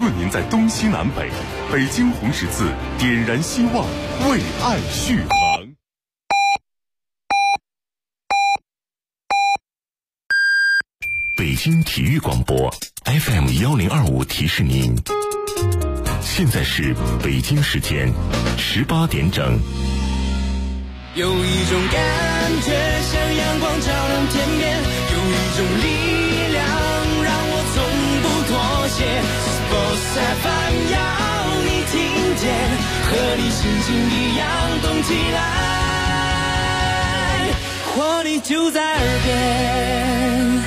论您在东西南北，北京红十字点燃希望，为爱续航。北京体育广播 FM 1025提示您，现在是北京时间18点整。 有一种感觉像阳光照亮天边，有一种力量让我从不妥协。Sports FM 要你听见，和你心情一样动起来，活力就在耳边。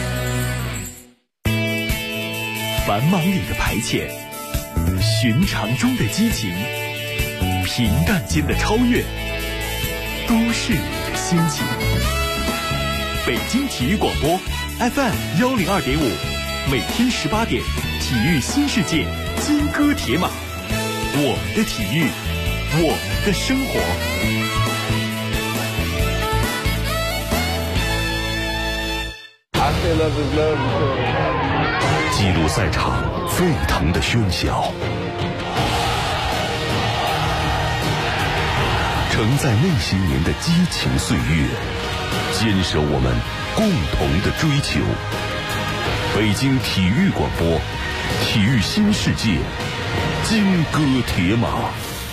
繁忙里的排遣，寻常中的激情，平淡间的超越，都是你的心情。北京体育广播 FM 102.5，每天18点，体育新世界，金戈铁马，我们的体育，我们的生活。 记录赛场沸腾的喧嚣，承载内心您的激情岁月，坚守我们共同的追求。北京体育广播，体育新世界，金戈铁马。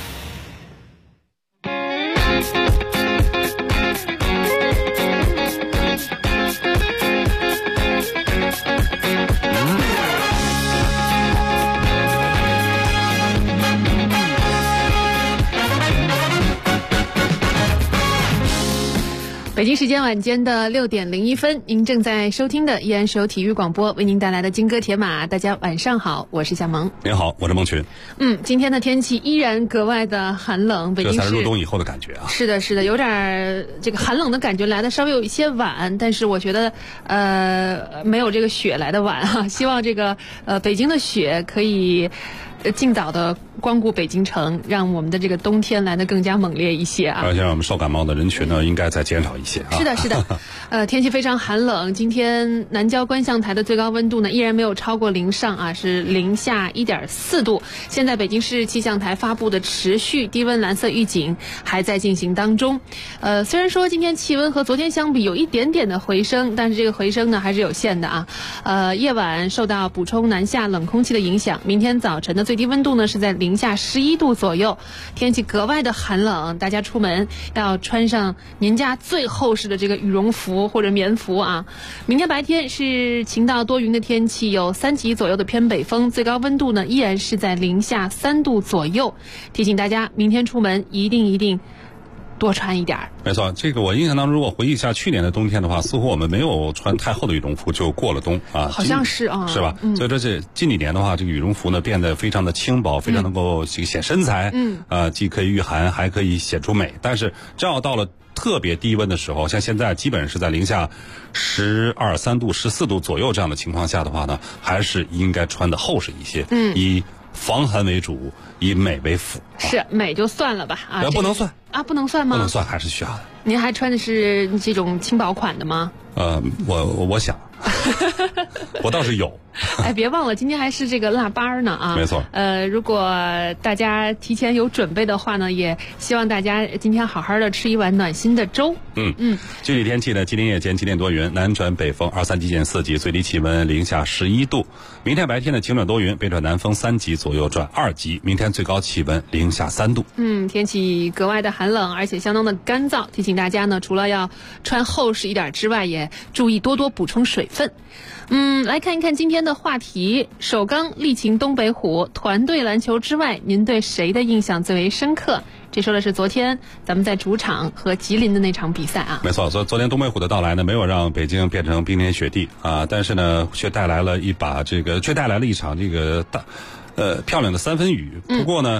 北京时间晚间的6点01分，您正在收听的依然是由体育广播为您带来的金戈铁马。大家晚上好，我是夏萌。 您好，我是孟群。 今天的天气依然格外的寒冷，北京市这才是入冬以后的感觉啊。 是的，是的，有点这个寒冷的感觉来的稍微有一些晚，但是我觉得没有这个雪来的晚啊。希望这个北京的雪可以尽早的光顾北京城，让我们的这个冬天来得更加猛烈一些啊！ 而且让我们受感冒的人群呢，应该再减少一些啊！ 是的，是的，天气非常寒冷。今天南郊观象台的最高温度呢，依然没有超过0上啊，是零下1.4度。现在北京市气象台发布的持续低温蓝色预警还在进行当中。虽然说今天气温和昨天相比有一点点的回升，但是这个回升呢还是有限的啊。夜晚受到补充南下冷空气的影响，明天早晨的最低温度呢是在零下11度左右，天气格外的寒冷，大家出门要穿上您家最厚实的这个羽绒服或者棉服啊。明天白天是晴到多云的天气，有3级左右的偏北风，最高温度呢依然是在零下3度左右。提醒大家，明天出门一定多穿一点。 没错，这个我印象当中，如果回忆一下去年的冬天的话，似乎我们没有穿太厚的羽绒服就过了冬啊， 好像是啊， 是吧？所以说这近几年的话，这个羽绒服呢变得非常的轻薄，非常能够显身材，既可以御寒，还可以显出美。但是正要到了特别低温的时候，像现在基本是在零下12、3度、14度左右这样的情况下的话呢，还是应该穿的厚实一些，以防寒为主，以美为辅。 是美就算了吧啊， 不能算啊，不能算吗？ 不能算，还是需要的。 您还穿的是这种轻薄款的吗？ 我想，我倒是有。 哎，别忘了，今天还是这个腊八呢啊！ 没错。 如果大家提前有准备的话呢，也希望大家今天好好的吃一碗暖心的粥。 具体天气呢，今天夜间晴间多云，南转北风2、3级见4级，最低气温零下11度。明天白天呢，晴转多云，北转南风3级左右转2级，明天最高气温零下3度。 天气格外的寒冷，而且相当的干燥，提醒大家呢，除了要穿厚实一点之外，也注意多多补充水分。来看一看今天的话题，首钢力擒东北虎，团队篮球之外，您对谁的印象最为深刻？这说的是昨天咱们在主场和吉林的那场比赛啊。 没错，昨天东北虎的到来呢，没有让北京变成冰天雪地啊，但是呢，却带来了一场这个漂亮的3分雨。不过呢，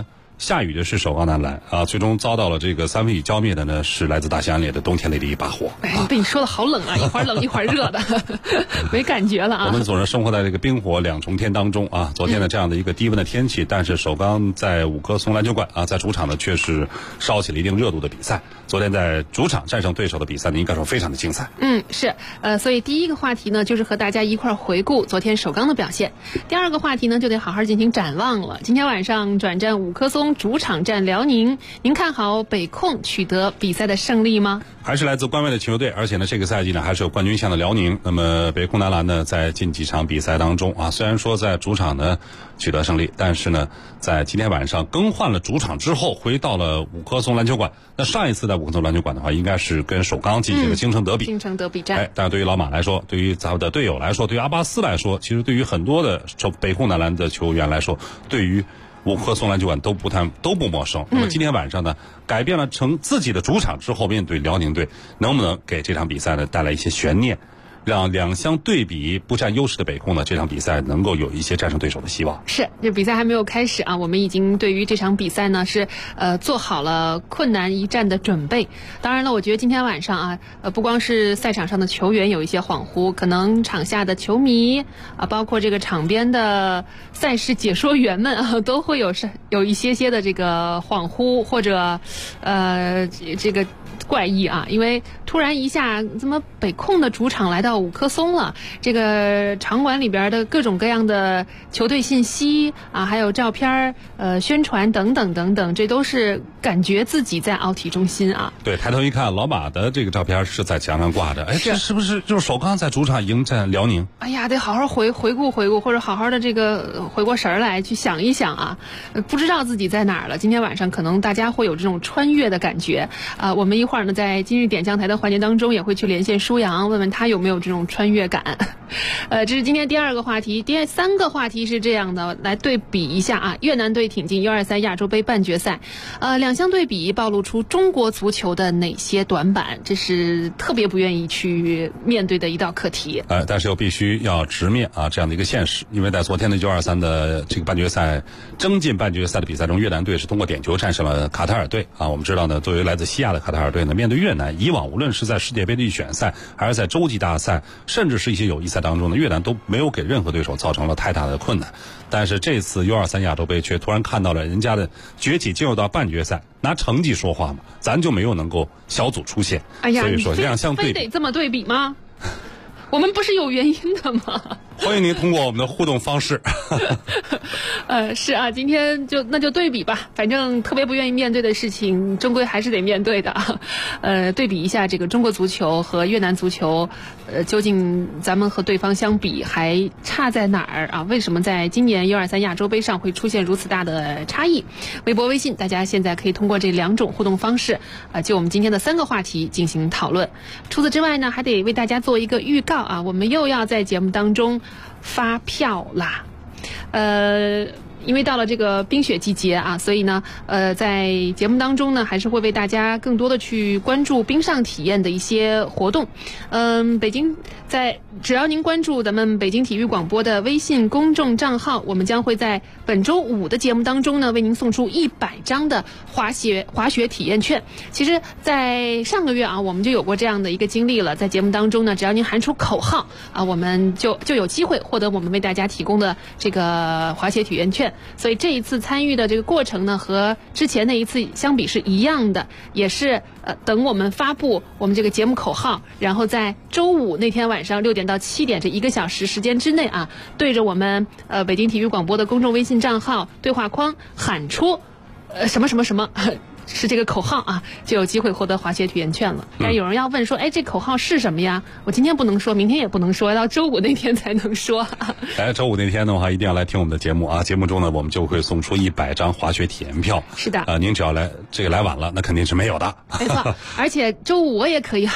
下雨的是首钢男篮啊，最终遭到了这个3分雨浇灭的呢是来自大西洋里的冬天里的一把火。 被你说的好冷啊，一会儿冷一会儿热的，没感觉了啊。 我们总是生活在这个冰火两重天当中啊。昨天的这样的一个低温的天气，但是首钢在五棵松篮球馆啊，在主场呢却是烧起了一定热度的比赛。昨天在主场战胜对手的比赛呢，应该说非常的精彩。 是所以第一个话题呢，就是和大家一块儿回顾昨天首钢的表现。第二个话题呢，就得好好进行展望了。今天晚上转战五棵松，主场战辽宁，您看好北控取得比赛的胜利吗？ 还是来自关外的球队，而且呢，这个赛季呢还是有冠军相的辽宁。那么北控男篮呢，在近几场比赛当中啊，虽然说在主场呢取得胜利，但是呢，在今天晚上更换了主场之后，回到了五棵松篮球馆。那上一次在五棵松篮球馆的话，应该是跟首钢进行了京城德比。 京城德比战。 但是对于老马来说，对于咱们的队友来说，对于阿巴斯来说，其实对于很多的北控男篮的球员来说，对于五棵松篮球馆都不陌生。那么今天晚上呢，改变了成自己的主场之后，面对辽宁队，能不能给这场比赛呢带来一些悬念，让两相对比不占优势的北控呢这场比赛能够有一些战胜对手的希望？ 是，这比赛还没有开始啊，我们已经对于这场比赛呢是做好了困难一战的准备。当然了，我觉得今天晚上啊，不光是赛场上的球员有一些恍惚，可能场下的球迷啊，包括这个场边的赛事解说员们啊，都会有一些的这个恍惚或者这个怪异啊，因为突然一下怎么北控的主场来到五棵松了，这个场馆里边的各种各样的球队信息啊，还有照片宣传等等等等，这都是感觉自己在奥体中心啊。 对，抬头一看，老马的这个照片是在墙上挂着，这是不是就是首钢在主场迎战辽宁？ 哎呀，得好好回顾，或者好好的这个回过神来去想一想啊，不知道自己在哪儿了。今天晚上可能大家会有这种穿越的感觉啊。我们一会儿呢，在今日点将台的环节当中，也会去连线舒阳，问问他有没有这种穿越感。这是今天第二个话题。第三个话题是这样的，来对比一下啊，越南队挺进U23亚洲杯半决赛，两相对比暴露出中国足球的哪些短板，这是特别不愿意去面对的一道课题。 但是又必须要直面啊这样的一个现实，因为在昨天的U23的这个半决赛争进半决赛的比赛中，越南队是通过点球战胜了卡塔尔队啊。我们知道呢，作为来自西亚的卡塔尔队呢，面对越南，以往无论是在世界杯的预选赛，还是在洲际大赛，甚至是一些友谊赛当中呢，越南都没有给任何对手造成了太大的困难。但是这次 U23亚洲杯却突然看到了人家的崛起，进入到半决赛，拿成绩说话嘛，咱就没有能够小组出线。 哎呀， 所以说两相对比， 非得这么对比吗？我们不是有原因的吗？ 欢迎您通过我们的互动方式。 是啊，今天那就对比吧，反正特别不愿意面对的事情，终归还是得面对的。对比一下这个中国足球和越南足球，究竟咱们和对方相比还差在哪儿啊？为什么在今年U23亚洲杯上会出现如此大的差异？微博、微信，大家现在可以通过这两种互动方式就我们今天的三个话题进行讨论。除此之外呢，还得为大家做一个预告啊，我们又要在节目当中发票啦。因为到了这个冰雪季节啊，所以呢，在节目当中呢，还是会为大家更多的去关注冰上体验的一些活动。北京只要您关注咱们北京体育广播的微信公众账号，我们将会在本周五的节目当中呢，为您送出100张的滑雪体验券。其实，在上个月啊，我们就有过这样的一个经历了，在节目当中呢，只要您喊出口号啊，我们就有机会获得我们为大家提供的这个滑雪体验券。所以这一次参与的这个过程呢，和之前那一次相比是一样的，也是等我们发布我们这个节目口号，然后在周五那天晚上6点到7点这1个小时时间之内啊，对着我们北京体育广播的公众微信账号对话框喊出什么什么什么。是这个口号啊，就有机会获得滑雪体验券了。但有人要问说，这口号是什么呀？我今天不能说，明天也不能说，到周五那天才能说。 周五那天的话，一定要来听我们的节目啊！节目中呢，我们就会送出100张滑雪体验票。 是的， 您只要来晚了，那肯定是没有的。 没错，而且周五我也可以喊。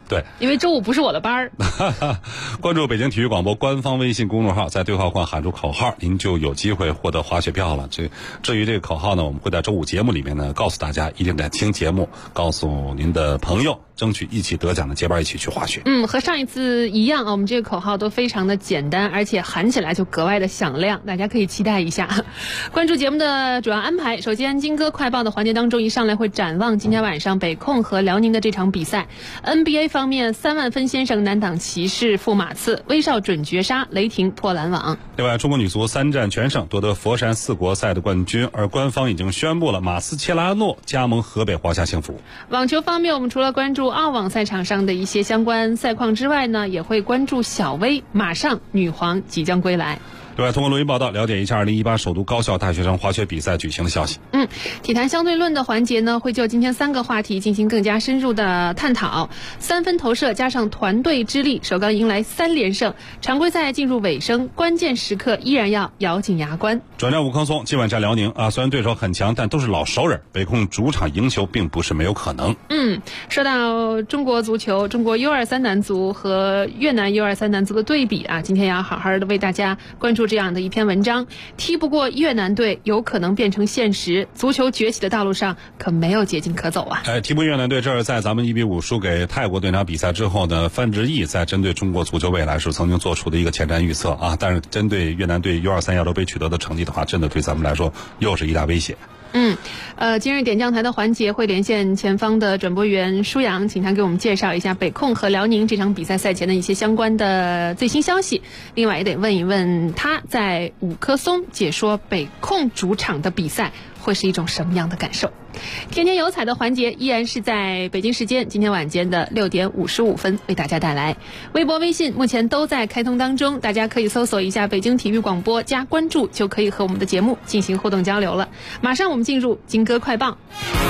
对， 因为周五不是我的班儿。 关注北京体育广播官方微信公众号，在对话框喊出口号，您就有机会获得滑雪票了。至于这个口号呢，我们会在周五节目里面呢告诉大家，一定得听节目，告诉您的朋友，争取一起得奖的结伴一起去滑雪。 和上一次一样啊，我们这个口号都非常的简单，而且喊起来就格外的响亮，大家可以期待一下。关注节目的主要安排，首先金歌快报的环节当中，一上来会展望今天晚上北控和辽宁的这场比赛。NBA 方面，3万分先生难挡骑士负马刺，威少准绝杀雷霆破篮网。 另外，中国女足3战全胜，夺得佛山4国赛的冠军，而官方已经宣布了马斯切拉诺加盟河北华夏幸福。 网球方面，我们除了关注澳网赛场上的一些相关赛况之外呢，也会关注小威，马上女皇即将归来。 另外，通过录音报道了解一下2018首都高校大学生滑雪比赛举行的消息。 体坛相对论的环节呢，会就今天3个话题进行更加深入的探讨。3分投射加上团队之力，首钢迎来3连胜，常规赛进入尾声，关键时刻依然要咬紧牙关。 转战五棵松，今晚战辽宁啊，虽然对手很强，但都是老熟人，北控主场赢球并不是没有可能。 说到中国足球，中国 U23 男足和越南 U23 男足的对比啊，今天要好好的为大家关注这样的一篇文章。踢不过越南队有可能变成现实，足球崛起的道路上可没有捷径可走啊。 踢不过越南队，这是在咱们1-5输给泰国队那场比赛之后呢，范志毅在针对中国足球未来时曾经做出的一个前瞻预测啊。但是针对越南队 U23 亚洲杯取得的成绩的话，真的对咱们来说又是一大威胁。 今日点将台的环节会连线前方的转播员舒阳，请他给我们介绍一下北控和辽宁这场比赛赛前的一些相关的最新消息。另外也得问一问他在五棵松解说北控主场的比赛会是一种什么样的感受。天天有彩的环节依然是在北京时间今天晚间的6点55分为大家带来。微博微信目前都在开通当中，大家可以搜索一下北京体育广播加关注，就可以和我们的节目进行互动交流了。马上我们进入金歌快报。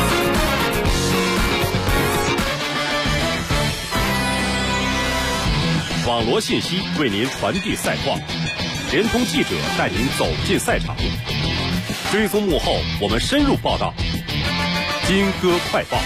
网罗信息为您传递赛况，联通记者带您走进赛场，追踪幕后我们深入报道。金歌快报。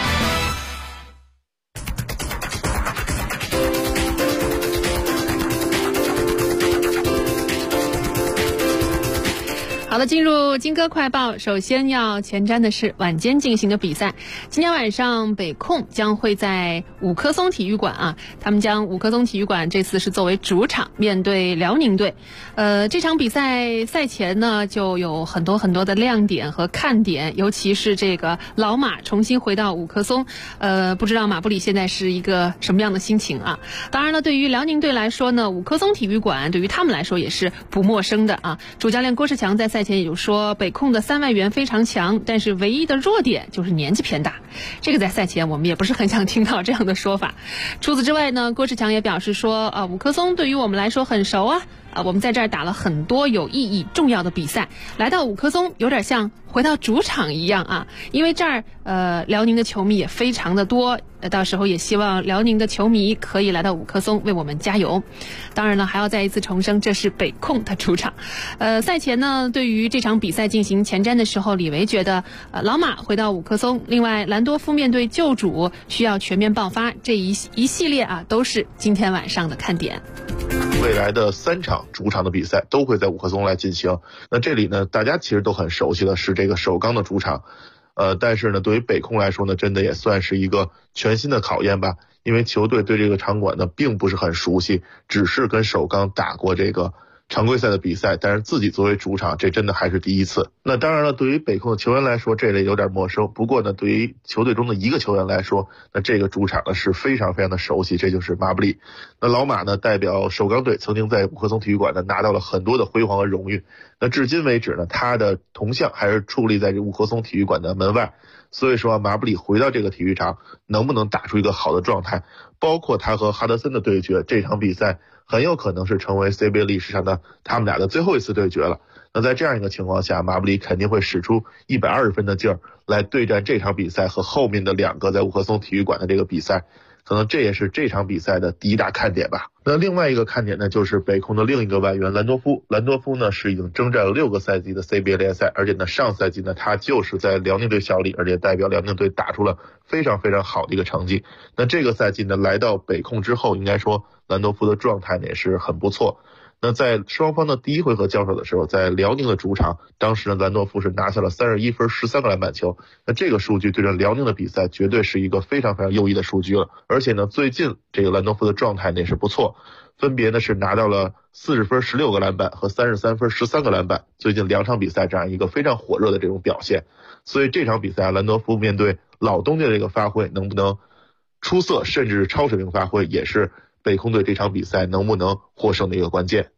好了，进入金歌快报，首先要前瞻的是晚间进行的比赛。今天晚上北控将会在五棵松体育馆啊，他们将五棵松体育馆这次是作为主场面对辽宁队。这场比赛赛前呢就有很多的亮点和看点，尤其是这个老马重新回到五棵松，不知道马布里现在是一个什么样的心情啊？当然了，对于辽宁队来说呢，五棵松体育馆对于他们来说也是不陌生的啊。主教练郭士强在赛前也就说，北控的3外援非常强，但是唯一的弱点就是年纪偏大。这个在赛前我们也不是很想听到这样的说法。除此之外呢，郭士强也表示说，五棵松对于我们来说很熟啊，我们在这儿打了很多有意义重要的比赛，来到五棵松有点像回到主场一样啊，因为这儿辽宁的球迷也非常的多，到时候也希望辽宁的球迷可以来到五棵松为我们加油。当然了，还要再一次重申，这是北控的主场。赛前呢，对于这场比赛进行前瞻的时候，李维觉得老马回到五棵松，另外兰多夫面对旧主需要全面爆发，这一系列啊都是今天晚上的看点。 未来的3场主场的比赛都会在五棵松来进行。那这里呢，大家其实都很熟悉的是这个首钢的主场，但是呢，对于北控来说呢，真的也算是一个全新的考验吧。因为球队对这个场馆呢并不是很熟悉，只是跟首钢打过这个常规赛的比赛，但是自己作为主场，这真的还是第一次。那当然了，对于北控的球员来说，这类有点陌生。不过呢，对于球队中的一个球员来说，那这个主场呢是非常的熟悉，这就是马布里。那老马呢，代表首钢队曾经在五棵松体育馆呢拿到了很多的辉煌和荣誉。那至今为止呢，他的铜像还是矗立在这五棵松体育馆的门外。所以说马布里回到这个体育场能不能打出一个好的状态，包括他和哈德森的对决，这场比赛很有可能是成为 CBA 历史上的他们俩的最后一次对决了。那在这样一个情况下，马布里肯定会使出120分的劲儿来对战这场比赛和后面的2个在五棵松体育馆的这个比赛， 可能这也是这场比赛的第一大看点吧。那另外一个看点呢，就是北控的另一个外援兰多夫。兰多夫呢是已经征战了6个赛季的 CBA 联赛，而且呢上赛季呢他就是在辽宁队效力，而且代表辽宁队打出了非常非常好的一个成绩。那这个赛季呢来到北控之后，应该说兰多夫的状态呢也是很不错。那在双方的第一回合交手的时候，在辽宁的主场，当时呢兰多夫是拿下了31分13个篮板球。那这个数据对着辽宁的比赛绝对是一个非常非常优异的数据了。而且呢最近这个兰多夫的状态呢也是不错，分别呢是拿到了40分16个篮板和33分13个篮板，最近2场比赛这样一个非常火热的这种表现。所以这场比赛兰多夫面对老东家的这个发挥能不能出色甚至超水平发挥，也是北控队这场比赛能不能获胜的一个关键。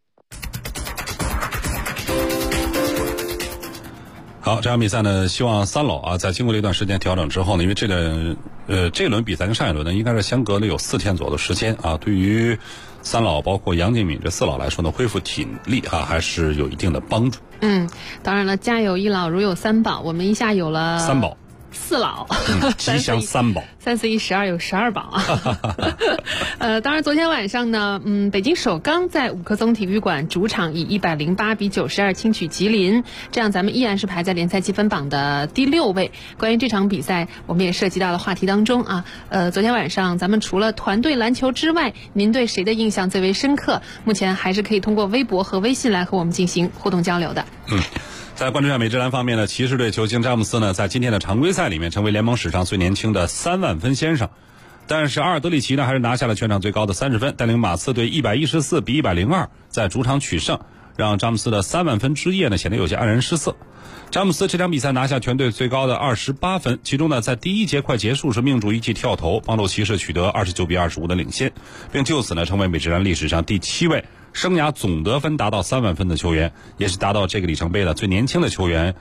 好，这场比赛呢，希望三老在经过了一段时间调整之后呢，因为这轮比赛跟上一轮呢，应该是相隔了有4天左右的时间啊，对于三老包括杨敬敏这4老来说呢，恢复体力还是有一定的帮助。 当然了，家有一老如有3宝，我们一下有了 3宝。 4老， 吉祥3宝 ，3、4、1、12有12宝啊。当然昨天晚上呢，北京首钢在五棵松体育馆主场以108比92轻取吉林，这样咱们依然是排在联赛积分榜的第6位。关于这场比赛，我们也涉及到了话题当中啊。昨天晚上咱们除了团队篮球之外，您对谁的印象最为深刻？目前还是可以通过微博和微信来和我们进行互动交流的。 在关注下美职篮方面呢，骑士队球星詹姆斯呢，在今天的常规赛里面成为联盟史上最年轻的3万分先生。但是阿尔德里奇呢，还是拿下了全场最高的30分，带领马刺队114比102在主场取胜，让詹姆斯的3万分之夜呢显得有些黯然失色。詹姆斯这场比赛拿下全队最高的28分，其中呢在第1节快结束时命中一记跳投，帮助骑士取得29比25的领先，并就此呢成为美职篮历史上第7位生涯总得分达到3万分的球员，也是达到这个里程碑的最年轻的球员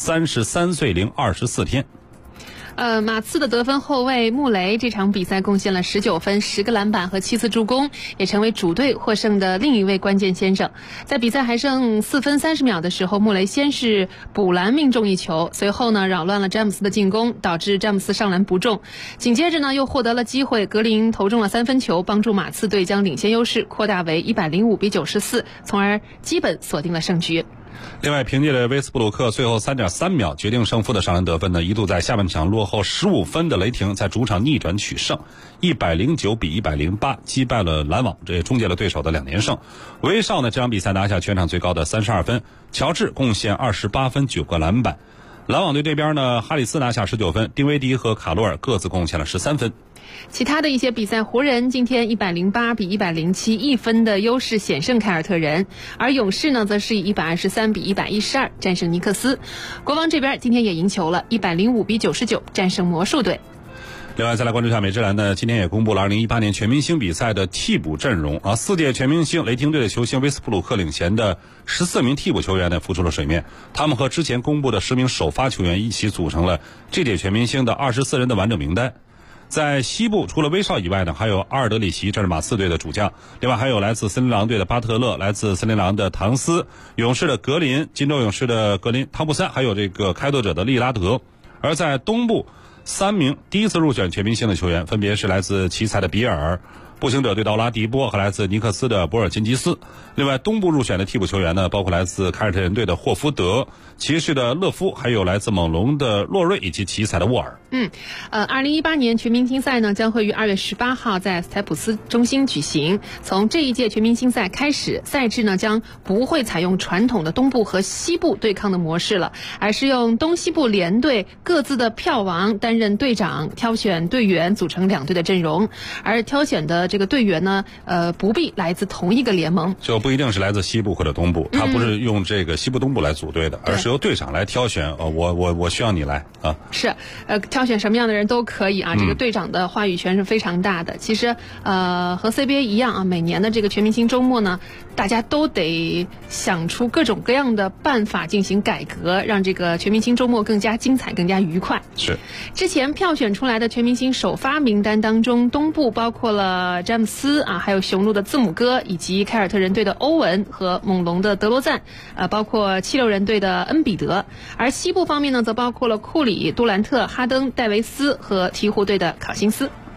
，33岁零24天。 马刺的得分后卫穆雷这场比赛贡献了19分、10个篮板和7次助攻，也成为主队获胜的另一位关键先生。在比赛还剩4分30秒的时候，穆雷先是补篮命中一球，随后呢扰乱了詹姆斯的进攻，导致詹姆斯上篮不中。紧接着呢又获得了机会，格林投中了3分球，帮助马刺队将领先优势扩大为105比94，从而基本锁定了胜局。 另外，凭借着威斯布鲁克最后3.3秒决定胜负的上篮得分呢，一度在下半场落后15分的雷霆在主场逆转取胜，109比108击败了篮网，这也终结了对手的2连胜。威少呢这场比赛拿下全场最高的32分，乔治贡献28分9个篮板。篮网队这边呢，哈里斯拿下19分，丁威迪和卡罗尔各自贡献了13分。 其他的一些比赛，湖人今天108比1071分的优势险胜凯尔特人，而勇士呢则是以123比112战胜尼克斯。国王这边今天也赢球了，105比99战胜魔术队。 另外再来关注一下美职篮呢，今天也公布了2018年全明星比赛的替补阵容啊，4届全明星雷霆队的球星威斯布鲁克领衔的14名替补球员呢浮出了水面，他们和之前公布的10名首发球员一起组成了这届全明星的24人的完整名单。在西部除了威少以外呢，还有阿尔德里奇，这是马刺队的主将，另外还有来自森林狼队的巴特勒，来自森林狼的唐斯，勇士的格林，金州勇士的格林汤普森，还有这个开拓者的利拉德。而在东部，3名第一次入选全明星的球员分别是来自奇才的比尔，步行者队的奥拉迪波和来自尼克斯的博尔津吉斯。另外东部入选的替补球员呢，包括来自凯尔特人队的霍福德，骑士的勒夫，还有来自猛龙的洛瑞以及奇才的沃尔。 2018年全明星赛呢将会于2月18号在斯台普斯中心举行。从这一届全明星赛开始，赛制呢将不会采用传统的东部和西部对抗的模式了，而是用东西部联队各自的票王担任队长，挑选队员组成2队的阵容，而挑选的这个队员呢不必来自同一个联盟， 就不一定是来自西部或者东部，他不是用这个西部东部来组队的，而是由队长来挑选。我需要你来啊。 是挑选什么样的人都可以啊，这个队长的话语权是非常大的。其实和 CBA 一样啊，每年的这个全明星周末呢，大家都得想出各种各样的办法进行改革，让这个全明星周末更加精彩更加愉快。 是之前票选出来的全明星首发名单当中，东部包括了詹姆斯啊，还有雄鹿的字母哥，以及凯尔特人队的欧文和猛龙的德罗赞，包括76人队的恩比德。而西部方面呢，则包括了库里、杜兰特、哈登、戴维斯和鹈鹕队的考辛斯。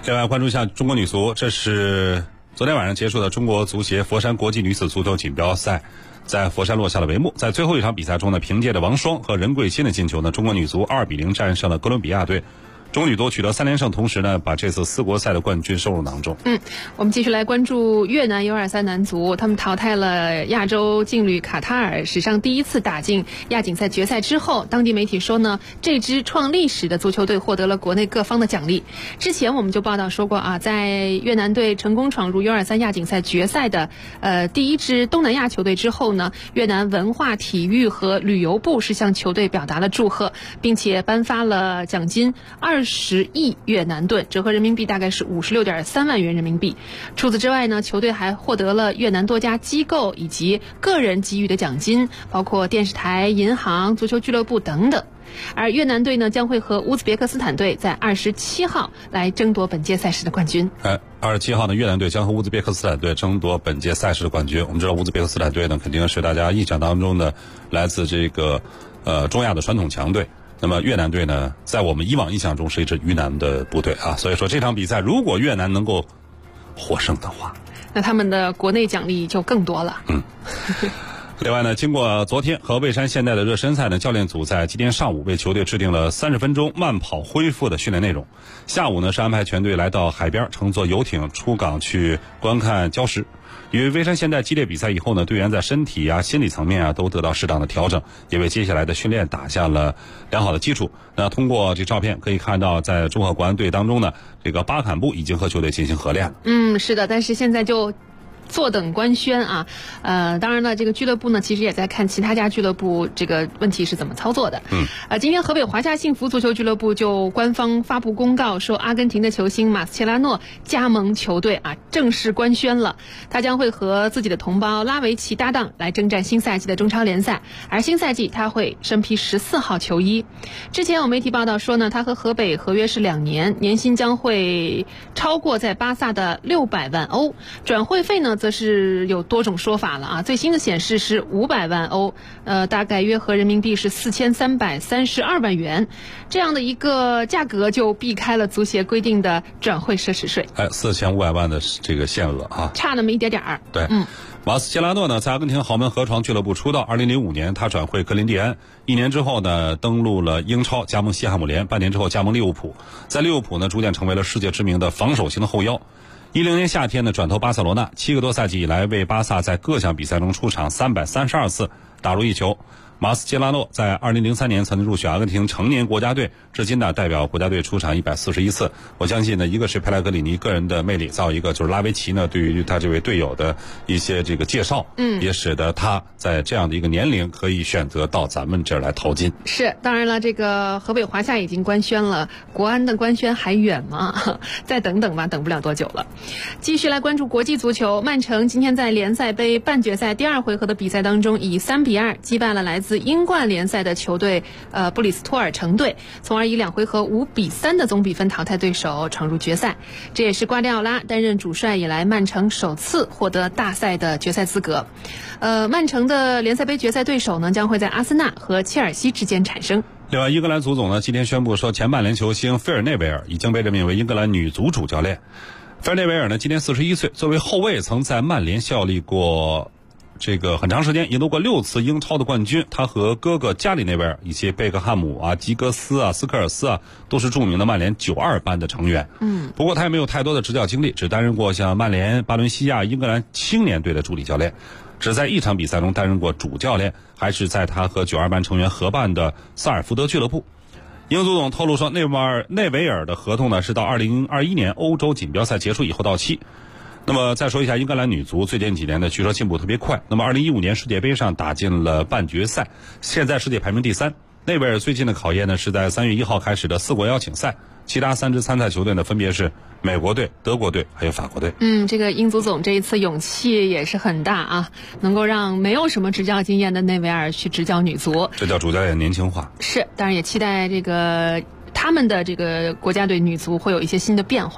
另外关注一下中国女足，这是昨天晚上结束的中国足协佛山国际女子足球锦标赛，在佛山落下了帷幕。在最后一场比赛中呢，凭借着王霜和任桂欣的进球呢，中国女足2-0战胜了哥伦比亚队。中国女足取得3连胜，同时呢，把这次4国赛的冠军收入囊中。 我们继续来关注越南 U23 男足，他们淘汰了亚洲劲旅卡塔尔，史上第一次打进亚锦赛决赛之后，当地媒体说呢，这支创历史的足球队获得了国内各方的奖励。之前我们就报道说过啊，在越南队成功闯入 U23 亚锦赛决赛的第一支东南亚球队之后呢，越南文化体育和旅游部是向球队表达了祝贺，并且颁发了奖金20亿越南盾，折合人民币大概是56.3万元人民币。除此之外呢，球队还获得了越南多家机构以及个人给予的奖金，包括电视台、银行、足球俱乐部等等。而越南队呢，将会和乌兹别克斯坦队在27号来争夺本届赛事的冠军。 27号呢，越南队将和乌兹别克斯坦队争夺本届赛事的冠军。我们知道乌兹别克斯坦队呢，肯定是大家印象当中的来自这个中亚的传统强队。那么越南队呢，在我们以往印象中是一支鱼腩的部队啊，所以说这场比赛如果越南能够获胜的话， 那他们的国内奖励就更多了。 另外呢，经过昨天和蔚山现代的热身赛呢，教练组在今天上午为球队制定了30分钟慢跑恢复的训练内容。下午呢，是安排全队来到海边乘坐游艇出港去观看礁石。与蔚山现代激烈比赛以后呢，队员在身体心理层面都得到适当的调整，也为接下来的训练打下了良好的基础。那通过这照片可以看到，在中赫国安队当中呢，这个巴坎布已经和球队进行合练了。 是的，但是现在就坐等官宣啊。当然了，这个俱乐部呢，其实也在看其他家俱乐部这个问题是怎么操作的。今天河北华夏幸福足球俱乐部就官方发布公告说，阿根廷的球星马斯切拉诺加盟球队啊，正式官宣了。他将会和自己的同胞拉维奇搭档来征战新赛季的中超联赛，而新赛季他会身披14号球衣。之前有媒体报道说呢，他和河北合约是2年，年薪将会超过在巴萨的600万欧，转会费呢则是有多种说法了啊。最新的显示是500万欧，大概约合人民币是4332万元，这样的一个价格就避开了足协规定的转会奢侈税。 4500万的这个限额啊， 差那么一点点儿。 对，马斯切拉诺呢，在阿根廷豪门河床俱乐部出道。2005年，他转会格林蒂安，1年之后呢，登陆了英超，加盟西汉姆联，半年之后加盟利物浦，在利物浦呢，逐渐成为了世界知名的防守型的后腰。10年夏天呢，转投巴塞罗那，7个多赛季以来为巴萨在各项比赛中出场332次，打入1球。马斯切拉诺在2003年曾经入选阿根廷成年国家队，至今呢代表国家队出场141次。我相信呢，一个是佩莱格里尼个人的魅力，再有一个就是拉维奇呢对于他这位队友的一些这个介绍，也使得他在这样的一个年龄可以选择到咱们这儿来淘金。 是，当然了，这个河北华夏已经官宣了，国安的官宣还远吗？再等等吧，等不了多久了。继续来关注国际足球，曼城今天在联赛杯半决赛第2回合的比赛当中，以3-2击败了来自英冠联赛的球队布里斯托尔城队，从而以2回合5-3的总比分淘汰对手，闯入决赛。这也是瓜迪奥拉担任主帅以来曼城首次获得大赛的决赛资格。曼城的联赛杯决赛对手呢，将会在阿森纳和切尔西之间产生。 另外，英格兰足总呢今天宣布说，前曼联球星菲尔内维尔已经被任命为英格兰女足主教练。菲尔内维尔呢今年41岁，作为后卫曾在曼联效力过这个很长时间，赢得过6次英超的冠军。他和哥哥加里内维尔以及贝克汉姆吉格斯斯科尔斯都是著名的曼联92班的成员。不过他也没有太多的执教经历，只担任过像曼联、巴伦西亚、英格兰青年队的助理教练，只在1场比赛中担任过主教练，还是在他和92班成员合办的萨尔福德俱乐部。英足总透露说，内维尔的合同呢是到2021年欧洲锦标赛结束以后到期。那么再说一下英格兰女足，最近几年呢据说进步特别快。那么2015年世界杯上打进了半决赛，现在世界排名第3。内维尔最近的考验呢是在3月1号开始的4国邀请赛，其他3支参赛球队呢分别是美国队、德国队还有法国队。 这个英足总这一次勇气也是很大啊，能够让没有什么执教经验的内维尔去执教女足， 这叫主教练年轻化。 是，当然也期待这个他们的这个国家队女足会有一些新的变化啊。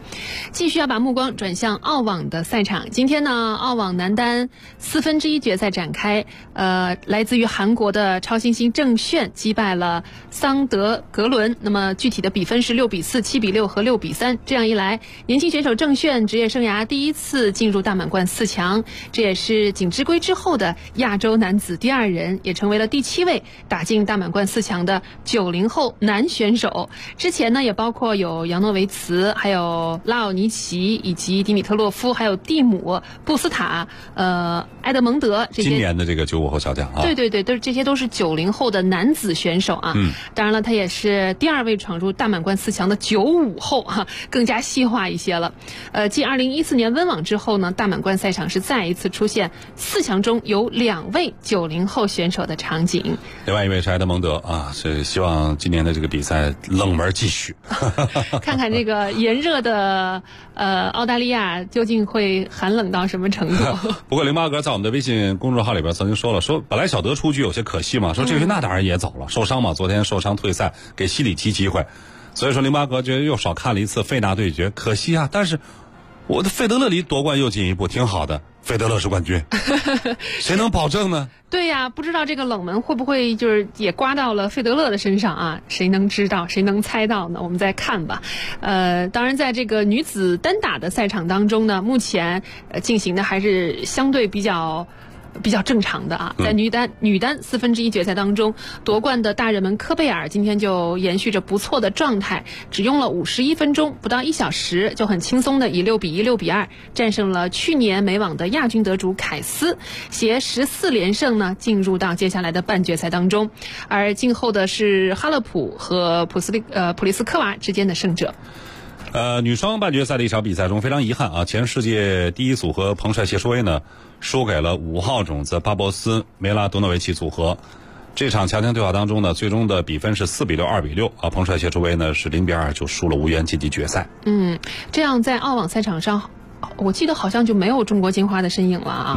继续要把目光转向澳网的赛场。今天呢，澳网男单1/4决赛展开，来自于韩国的超新星郑炫击败了桑德格伦，那么具体的比分是6-4、7-6和6-3。这样一来，年轻选手郑炫职业生涯第一次进入大满贯4强，这也是锦织圭之后的亚洲男子第2人，也成为了第7位打进大满贯4强的90后男选手。之前呢，也包括有扬诺维茨，还有拉奥尼奇，以及迪米特洛夫，还有蒂姆、布斯塔、埃德蒙德这些。 今年的这个95后小将啊， 对，这些都是90后的男子选手啊。当然了，他也是第2位闯入大满贯4强的95后啊，更加细化一些了。继2014年温网之后呢，大满贯赛场是再一次出现4强中有2位90后选手的场景。 另外一位是埃德蒙德啊，是希望今年的这个比赛冷门继续。 看看这个炎热的澳大利亚究竟会寒冷到什么程度。 不过08哥在我们的微信公众号里边曾经说了，说本来小德出局有些可惜嘛，说这回纳达尔也走了，受伤嘛，昨天受伤退赛，给西里奇机会，所以说08哥觉得又少看了一次费纳对决，可惜啊。但是我的费德勒离夺冠又进一步，挺好的，费德勒是冠军，谁能保证呢？ 对呀，不知道这个冷门会不会就是也刮到了费德勒的身上啊？谁能知道，谁能猜到呢？我们再看吧。当然在这个女子单打的赛场当中呢，目前进行的还是相对比较正常的啊。在女单1/4决赛当中，夺冠的大热门科贝尔今天就延续着不错的状态，只用了51分钟，不到1小时就很轻松的以6-1、6-2战胜了去年美网的亚军得主凯斯，携14连胜呢进入到接下来的半决赛当中。而静候的是哈勒普和普利斯科娃之间的胜者。 女双半决赛的一场比赛中，非常遗憾啊，前世界第一组合彭帅谢淑薇呢输给了5号种子巴博斯梅拉多诺维奇组合。这场强强对话当中呢，最终的比分是4-6、2-6啊，彭帅谢淑薇呢是0-2就输了，无缘晋级决赛。 这样在澳网赛场上，我记得好像就没有中国金花的身影了啊。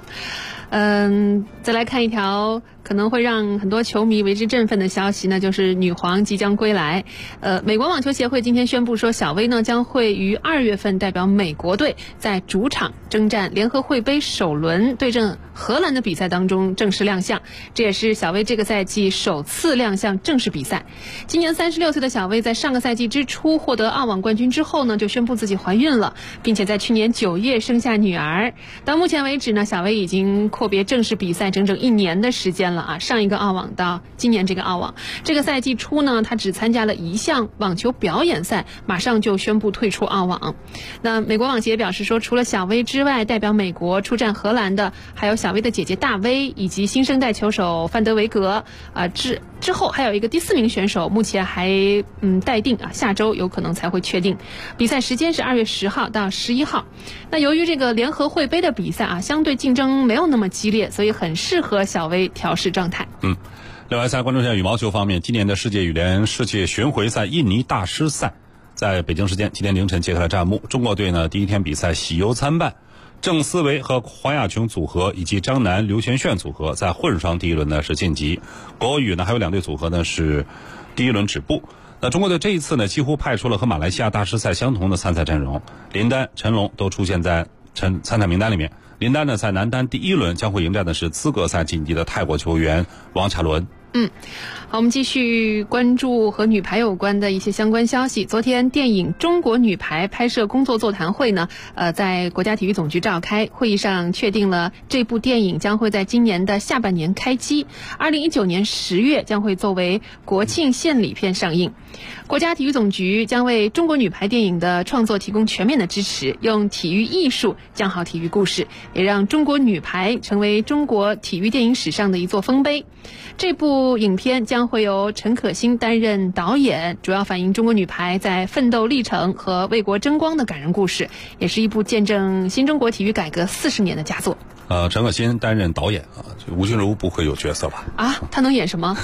再来看一条可能会让很多球迷为之振奋的消息呢，就是女皇即将归来。美国网球协会今天宣布说，小薇呢将会于2月份代表美国队在主场征战联合会杯首轮对阵荷兰的比赛当中正式亮相，这也是小薇这个赛季首次亮相正式比赛。今年36岁的小薇在上个赛季之初获得澳网冠军之后呢，就宣布自己怀孕了，并且在去年9月生下女儿。到目前为止呢，小薇已经阔别正式比赛整整1年的时间了啊！上一个澳网到今年这个澳网，这个赛季初呢，她只参加了1项网球表演赛，马上就宣布退出澳网。那美国网协表示说，除了小薇之外，代表美国出战荷兰的还有小薇的姐姐大薇以及新生代球手范德维格之后还有一个第4名选手，目前还待定啊，下周有可能才会确定。比赛时间是2月10号到11号。那由于这个联合会杯的比赛啊，相对竞争没有那么激烈，所以很适合小薇调试状态。 另外再关注一下羽毛球方面，今年的世界羽联世界巡回赛印尼大师赛在北京时间今天凌晨揭开了战幕。中国队呢第一天比赛喜忧参半，郑思维和黄雅琼组合以及张楠刘璇炫组合在混双第一轮呢是晋级，国羽呢还有2队组合呢是第一轮止步。那中国队这一次呢几乎派出了和马来西亚大师赛相同的参赛阵容，林丹、陈龙都出现在参赛名单里面。林丹呢在男单第一轮将会迎战的是资格赛晋级的泰国球员王查伦。 好，我们继续关注和女排有关的一些相关消息。昨天电影《中国女排》拍摄工作座谈会呢，在国家体育总局召开，会议上确定了这部电影将会在今年的下半年开机，2019年10月将会作为国庆献礼片上映。国家体育总局将为中国女排电影的创作提供全面的支持，用体育艺术讲好体育故事，也让中国女排成为中国体育电影史上的一座丰碑。这部影片将会由陈可辛担任导演，主要反映中国女排在奋斗历程和为国争光的感人故事，也是一部见证新中国体育改革40年的佳作。 陈可辛担任导演啊，吴君如不会有角色吧？ 啊，他能演什么？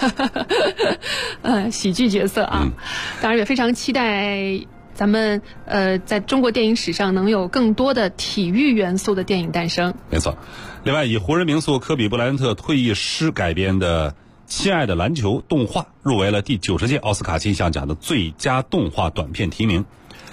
喜剧角色啊，当然也非常期待咱们在中国电影史上能有更多的体育元素的电影诞生。 没错。另外，以湖人名宿科比布莱恩特退役诗改编的《亲爱的篮球》动画入围了第90届奥斯卡金像奖的最佳动画短片提名。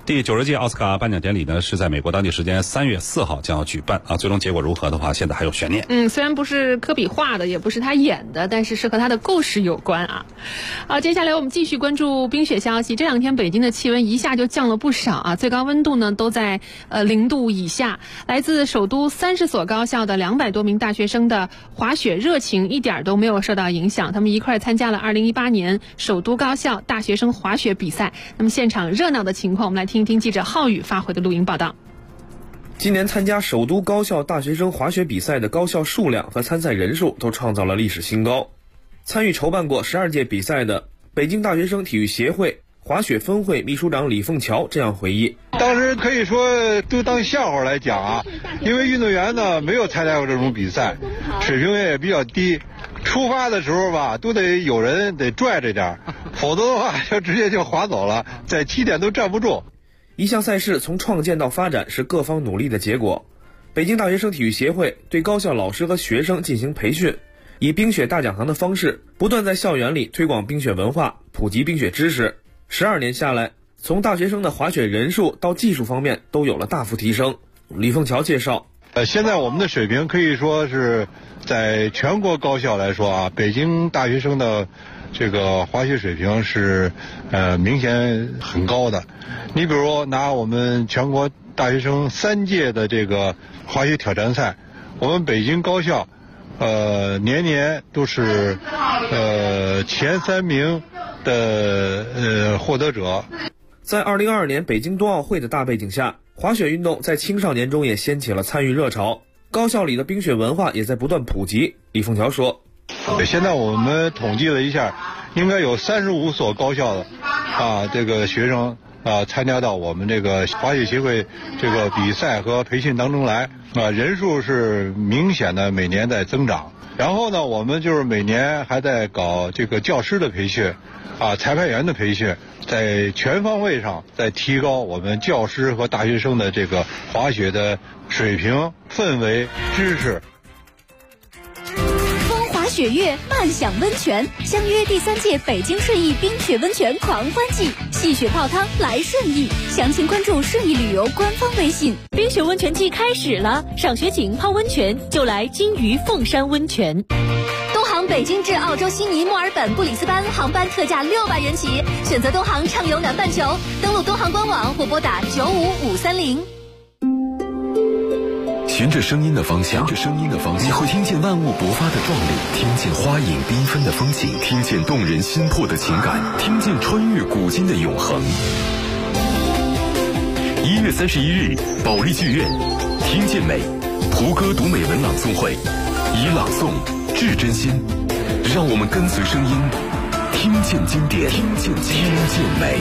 第90届奥斯卡颁奖典礼呢是在美国当地时间3月4号将要举办啊，最终结果如何的话，现在还有悬念。 虽然不是科比画的，也不是他演的，但是和他的故事有关啊。好，接下来我们继续关注冰雪消息。这两天北京的气温一下就降了不少啊，最高温度呢都在0度以下。来自首都30所高校的200多名大学生的滑雪热情一点都没有受到影响，他们一块参加了2018年首都高校大学生滑雪比赛。那么现场热闹的情况，我们来听一听记者浩宇发回的录音报道。 今年参加首都高校大学生滑雪比赛的高校数量和参赛人数都创造了历史新高。参与筹办过12届比赛的北京大学生体育协会滑雪分会秘书长李凤桥这样回忆： 当时可以说都当笑话来讲啊，因为运动员呢没有参加过这种比赛，水平也比较低，出发的时候吧都得有人得拽着点，否则的话就直接就滑走了，在起点都站不住。 一项赛事从创建到发展是各方努力的结果。北京大学生体育协会对高校老师和学生进行培训，以冰雪大讲堂的方式不断在校园里推广冰雪文化，普及冰雪知识。12年下来，从大学生的滑雪人数到技术方面都有了大幅提升。李凤桥介绍， 现在我们的水平可以说是在全国高校来说啊，北京大学生的这个滑雪水平是明显很高的。你比如拿我们全国大学生3届的这个滑雪挑战赛，我们北京高校年年都是前3名的获得者。 在2022年北京冬奥会的大背景下，滑雪运动在青少年中也掀起了参与热潮，高校里的冰雪文化也在不断普及。李凤桥说， 现在我们统计了一下，应该有35所高校的这个学生参加到我们这个滑雪协会这个比赛和培训当中来人数是明显的每年在增长。然后呢，我们就是每年还在搞这个教师的培训裁判员的培训，在全方位上在提高我们教师和大学生的这个滑雪的水平、氛围、知识。 雪月漫享温泉，相约第3届北京顺义冰雪温泉狂欢季，戏雪泡汤来顺义，详情关注顺义旅游官方微信。 冰雪温泉季开始了，赏雪景泡温泉就来金鱼凤山温泉。 东航北京至澳洲悉尼、墨尔本、布里斯班航班特价600元起，选择东航畅游南半球，登录东航官网或拨打95530。 循着声音的方向，你会听见万物勃发的壮丽，听见花影缤纷的风景，听见动人心魄的情感，听见穿越古今的永恒。1月31日，保利剧院，听见美，蒲歌读美文朗诵会，以朗诵致真心，让我们跟随声音，听见经典，听见美。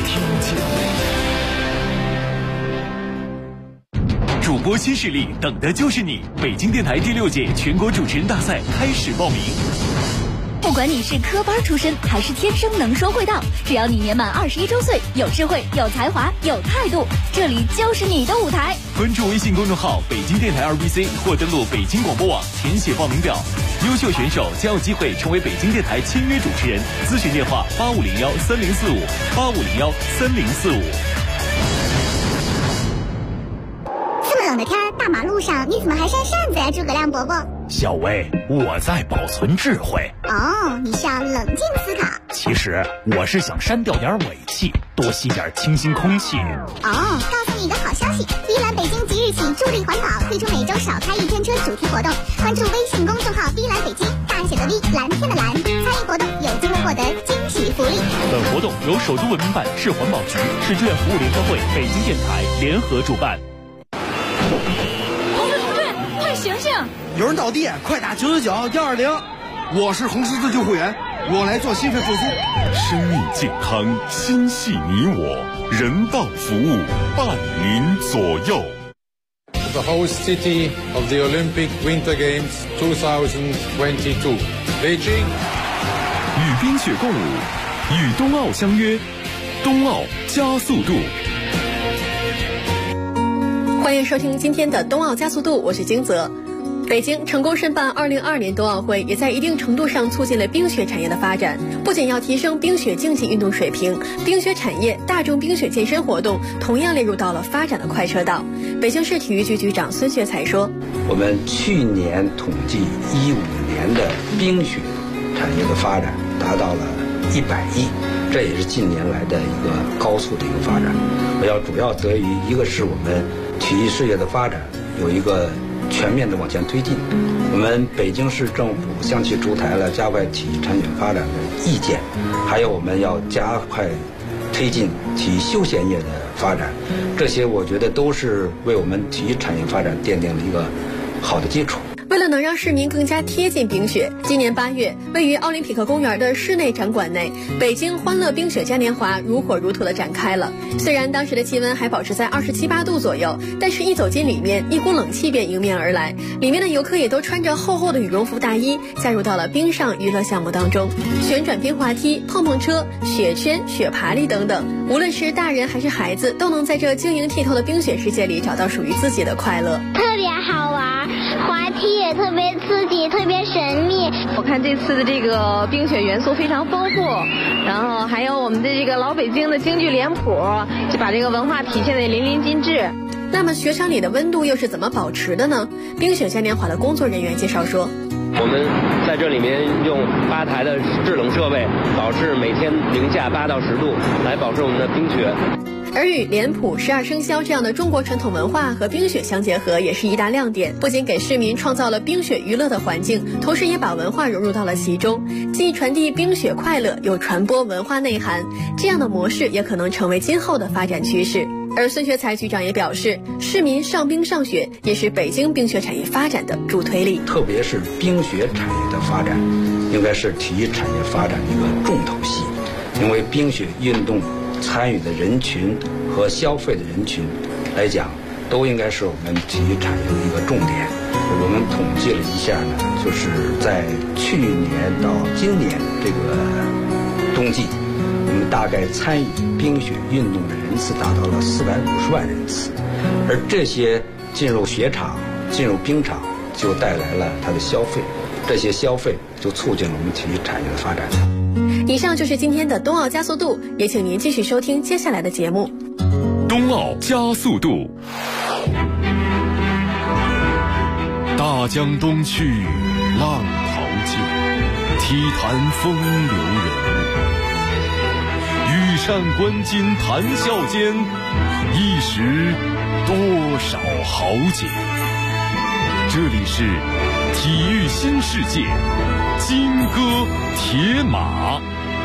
主播新势力，等的就是你！北京电台第6届全国主持人大赛开始报名。 不管你是科班出身还是天生能说会道，只要你年满21周岁，有智慧、有才华、有态度，这里就是你的舞台。 关注微信公众号北京电台2BC 或登录北京广播网填写报名表，优秀选手将有机会成为北京电台签约主持人。咨询电话85013045，85013045。 冷的天，大马路上你怎么还扇扇子呀，诸葛亮伯伯？ 小薇，我在保存智慧。 哦，你是要冷静思考。 其实我是想删掉点尾气，多吸点清新空气。 哦，告诉你一个好消息，碧蓝北京即日起助力环保，推出每周少开1天车主题活动。关注微信公众号碧蓝北京，大写的 V， 蓝天的蓝，参与活动有机会获得惊喜福利。 本活动由首都文明办、市环保局、市志愿服务联合会、北京电台联合主办。 快醒醒！ 有人倒地，快打999-120。我是红十字救护员，我来做心肺复苏。 生命健康，心系你我，人道服务伴您左右。 The host city of the Olympic Winter Games 2022, Beijing。 与冰雪共舞，与冬奥相约，冬奥加速度。 欢迎收听今天的冬奥加速度，我是金泽。 北京成功申办2022年冬奥会，也在一定程度上促进了冰雪产业的发展。不仅要提升冰雪竞技运动水平，冰雪产业、大众冰雪健身活动同样列入到了发展的快车道。北京市体育局局长孙学才说：“ 我们去年统计15年的冰雪产业的发展达到了100亿，这也是近年来的一个高速的一个发展。主要得益于一个是我们体育事业的发展有一个全面的往前推进，我们北京市政府向其出台了加快体育产业发展的意见，还有我们要加快推进体育休闲业的发展，这些我觉得都是为我们体育产业发展奠定了一个好的基础。” 为了能让市民更加贴近冰雪，今年8月，位于奥林匹克公园的室内展馆内，北京欢乐冰雪嘉年华如火如荼地展开了。虽然当时的气温还保持在27、8度左右，但是一走进里面，一股冷气便迎面而来。里面的游客也都穿着厚厚的羽绒服大衣，加入到了冰上娱乐项目当中，旋转冰滑梯、碰碰车、雪圈、雪爬犁等等。无论是大人还是孩子，都能在这晶莹剔透的冰雪世界里找到属于自己的快乐。 特别好玩，滑梯也特别刺激，特别神秘。 我看这次的这个冰雪元素非常丰富，然后还有我们的这个老北京的京剧脸谱，就把这个文化体现得淋漓尽致。 那么雪场里的温度又是怎么保持的呢？冰雪嘉年华的工作人员介绍说， 我们在这里面用8台的制冷设备，保持每天零下8到10度，来保持我们的冰雪。 而与脸谱、12生肖这样的中国传统文化和冰雪相结合，也是一大亮点。不仅给市民创造了冰雪娱乐的环境，同时也把文化融入到了其中，既传递冰雪快乐，又传播文化内涵。这样的模式也可能成为今后的发展趋势。而孙学才局长也表示，市民上冰上雪也是北京冰雪产业发展的助推力。 特别是冰雪产业的发展，应该是体育产业发展的一个重头戏，因为冰雪运动参与的人群和消费的人群来讲，都应该是我们体育产业的一个重点。我们统计了一下呢，就是在去年到今年这个冬季，我们大概参与冰雪运动的人次达到了450万人次，而这些进入雪场、进入冰场，就带来了它的消费，这些消费就促进了我们体育产业的发展。 以上就是今天的冬奥加速度，也请您继续收听接下来的节目。 冬奥加速度，大江东去，浪淘尽，体坛风流人物，羽扇纶巾谈笑间，一时多少豪杰。这里是体育新世界，金戈铁马。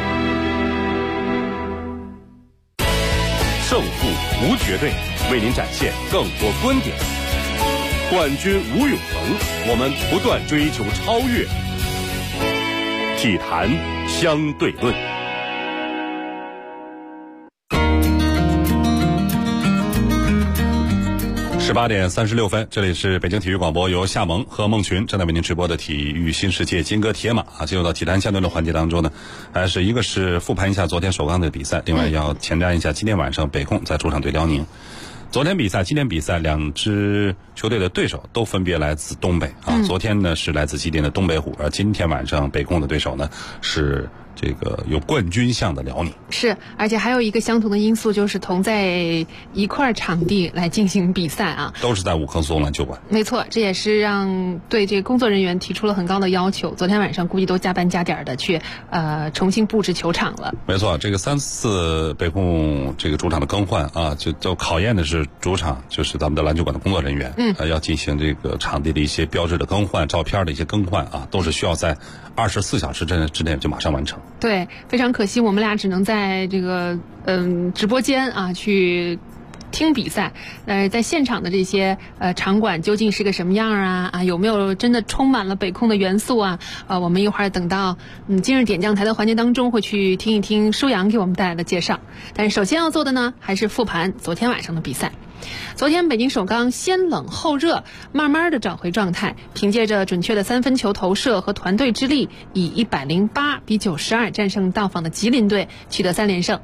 胜负无绝对，为您展现更多观点。冠军无永恒，我们不断追求超越。体坛相对论。18点36分，这里是北京体育广播，由夏萌和孟群正在为您直播的体育新世界金戈铁马啊。进入到体坛相对论环节当中呢，还是一个是复盘一下昨天首钢的比赛，另外要前瞻一下今天晚上北控在主场对辽宁。昨天比赛、今天比赛，两支球队的对手都分别来自东北啊。昨天呢是来自吉林的东北虎，而今天晚上北控的对手呢是这个有冠军相的辽宁。 是，而且还有一个相同的因素，就是同在一块场地来进行比赛啊， 都是在五棵松篮球馆。 没错，这也是让对这个工作人员提出了很高的要求。昨天晚上估计都加班加点的去重新布置球场了。 没错，这个3次北控这个主场的更换啊，就都考验的是主场，就是咱们的篮球馆的工作人员，要进行这个场地的一些标志的更换、照片的一些更换啊，都是需要在24小时之内就马上完成。 对，非常可惜，我们俩只能在这个直播间啊去听比赛。在现场的这些场馆究竟是个什么样啊？有没有真的充满了北控的元素啊？我们一会儿等到今日点将台的环节当中会去听一听舒阳给我们带来的介绍。但是首先要做的呢，还是复盘昨天晚上的比赛。昨天北京首钢先冷后热，慢慢的找回状态，凭借着准确的3分球投射和团队之力，以108比92战胜到访的吉林队，取得3连胜。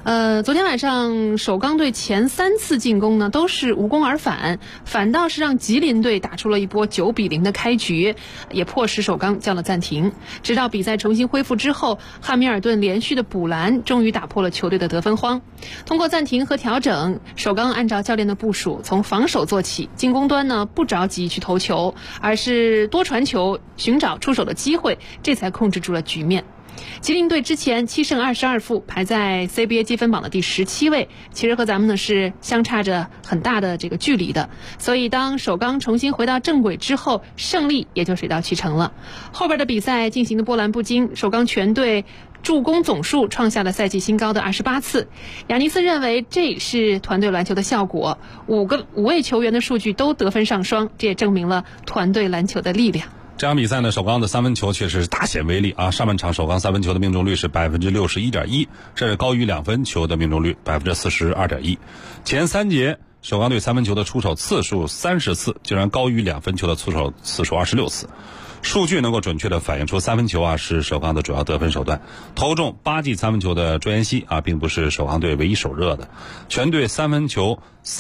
昨天晚上首钢队前3次进攻呢都是无功而返，反倒是让吉林队打出了一波9-0的开局，也迫使首钢叫了暂停。直到比赛重新恢复之后，汉密尔顿连续的补篮终于打破了球队的得分荒。通过暂停和调整，首钢按照教练的部署，从防守做起，进攻端呢不着急去投球，而是多传球，寻找出手的机会，这才控制住了局面。吉林队之前7胜22负，排在 CBA 积分榜的第17位，其实和咱们呢是相差着很大的这个距离的。所以当首钢重新回到正轨之后，胜利也就水到渠成了。后边的比赛进行的波澜不惊，首钢全队助攻总数创下了赛季新高的28次。亚尼斯认为这是团队篮球的效果，5位球员的数据都得分上双，这也证明了团队篮球的力量。 这场比赛呢，首钢的3分球确实是大显威力啊！上半场首钢3分球的命中率是61.1%，这是高于2分球的命中率42.1%。前3节首钢队3分球的出手次数30次，竟然高于2分球的出手次数26次。数据能够准确地反映出3分球啊是首钢的主要得分手段。投中8记3分球的卓妍希啊，并不是首钢队唯一手热的。全队3分球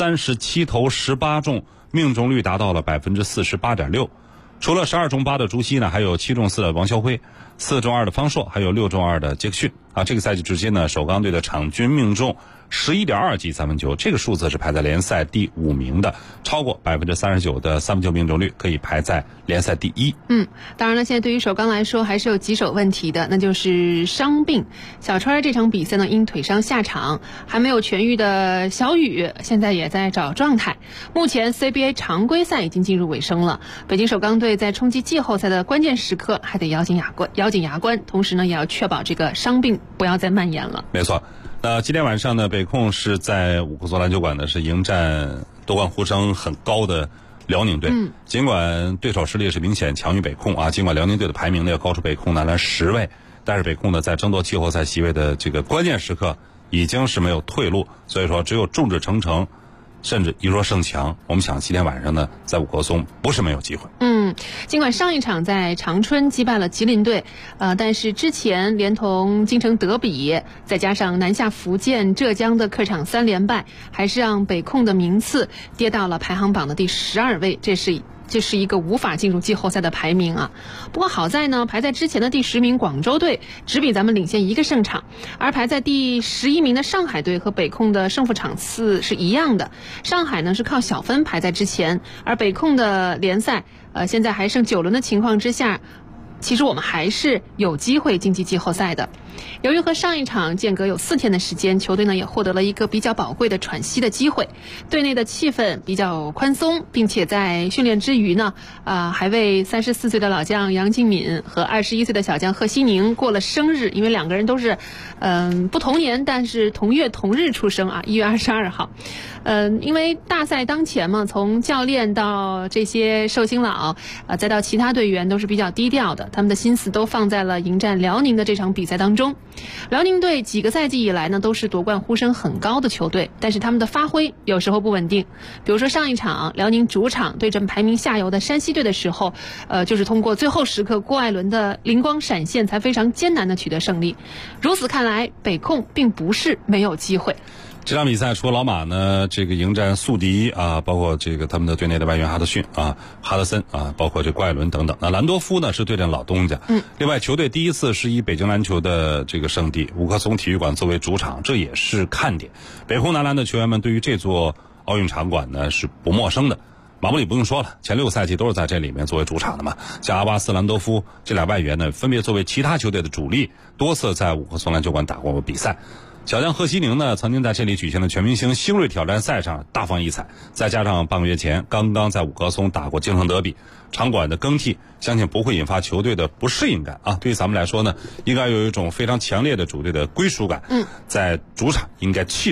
37投18中，命中率达到了48.6%。除了12中8的朱熹呢，还有7中4的王肖辉，4中2的方硕，还有6中2的杰克逊啊。这个赛季至今呢，首钢队的场均命中11.2记3分球，这个数字是排在联赛第5名的，超过39%的3分球命中率，可以排在联赛第1。 当然了，现在对于首钢来说还是有棘手问题的，那就是伤病。小川这场比赛呢因腿伤下场，还没有痊愈的小雨现在也在找状态。目前 CBA 常规赛已经进入尾声了，北京首钢队在冲击季后赛的关键时刻还得咬紧牙关，同时呢也要确保这个伤病不要再蔓延了。 没错。今天晚上呢，北控是在五棵松篮球馆呢是迎战夺冠呼声很高的辽宁队。尽管对手实力是明显强于北控啊，尽管辽宁队的排名呢要高出北控男篮10位，但是北控呢在争夺季后赛席位的这个关键时刻已经是没有退路，所以说只有众志成城，甚至一弱胜强。我们想今天晚上呢在五棵松不是没有机会。 尽管上一场在长春击败了吉林队，但是之前连同京城德比，再加上南下福建、浙江的客场3连败，还是让北控的名次跌到了排行榜的第12位，这是一个无法进入季后赛的排名啊。不过好在呢，排在之前的第10名广州队只比咱们领先1个胜场，而排在第11名的上海队和北控的胜负场次是一样的。上海呢是靠小分排在之前，而北控的联赛现在还剩9轮的情况之下，其实我们还是有机会晋级季后赛的。由于和上一场间隔有4天的时间，球队呢也获得了一个比较宝贵的喘息的机会，队内的气氛比较宽松，并且在训练之余呢，还为34岁的老将杨敬敏和21岁的小将贺西宁过了生日，因为2个人都是不同年但是同月同日出生啊，1月22号。因为大赛当前嘛，从教练到这些寿星老再到其他队员都是比较低调的，他们的心思都放在了迎战辽宁的这场比赛当中。辽宁队几个赛季以来呢都是夺冠呼声很高的球队，但是他们的发挥有时候不稳定。比如说上一场辽宁主场对阵排名下游的山西队的时候，就是通过最后时刻郭艾伦的灵光闪现才非常艰难的取得胜利。如此看来，北控并不是没有机会。 这场比赛除了老马呢，这个迎战宿敌啊，包括这个他们的队内的外援哈德森啊，包括这郭艾伦等等。那兰多夫呢是对阵老东家。另外球队第一次是以北京篮球的这个圣地五棵松体育馆作为主场，这也是看点。北控男篮的球员们对于这座奥运场馆呢是不陌生的。马布里不用说了，前6个赛季都是在这里面作为主场的嘛。像阿巴斯、兰多夫这俩外援呢，分别作为其他球队的主力，多次在五棵松篮球馆打过比赛。小将贺西宁呢，曾经在这里举行的全明星星锐挑战赛上大放异彩，再加上半个月前刚刚在五棵松打过京城德比，场馆的更替相信不会引发球队的不适应感啊。对于咱们来说呢，应该有一种非常强烈的主队的归属感。在主场应该气势上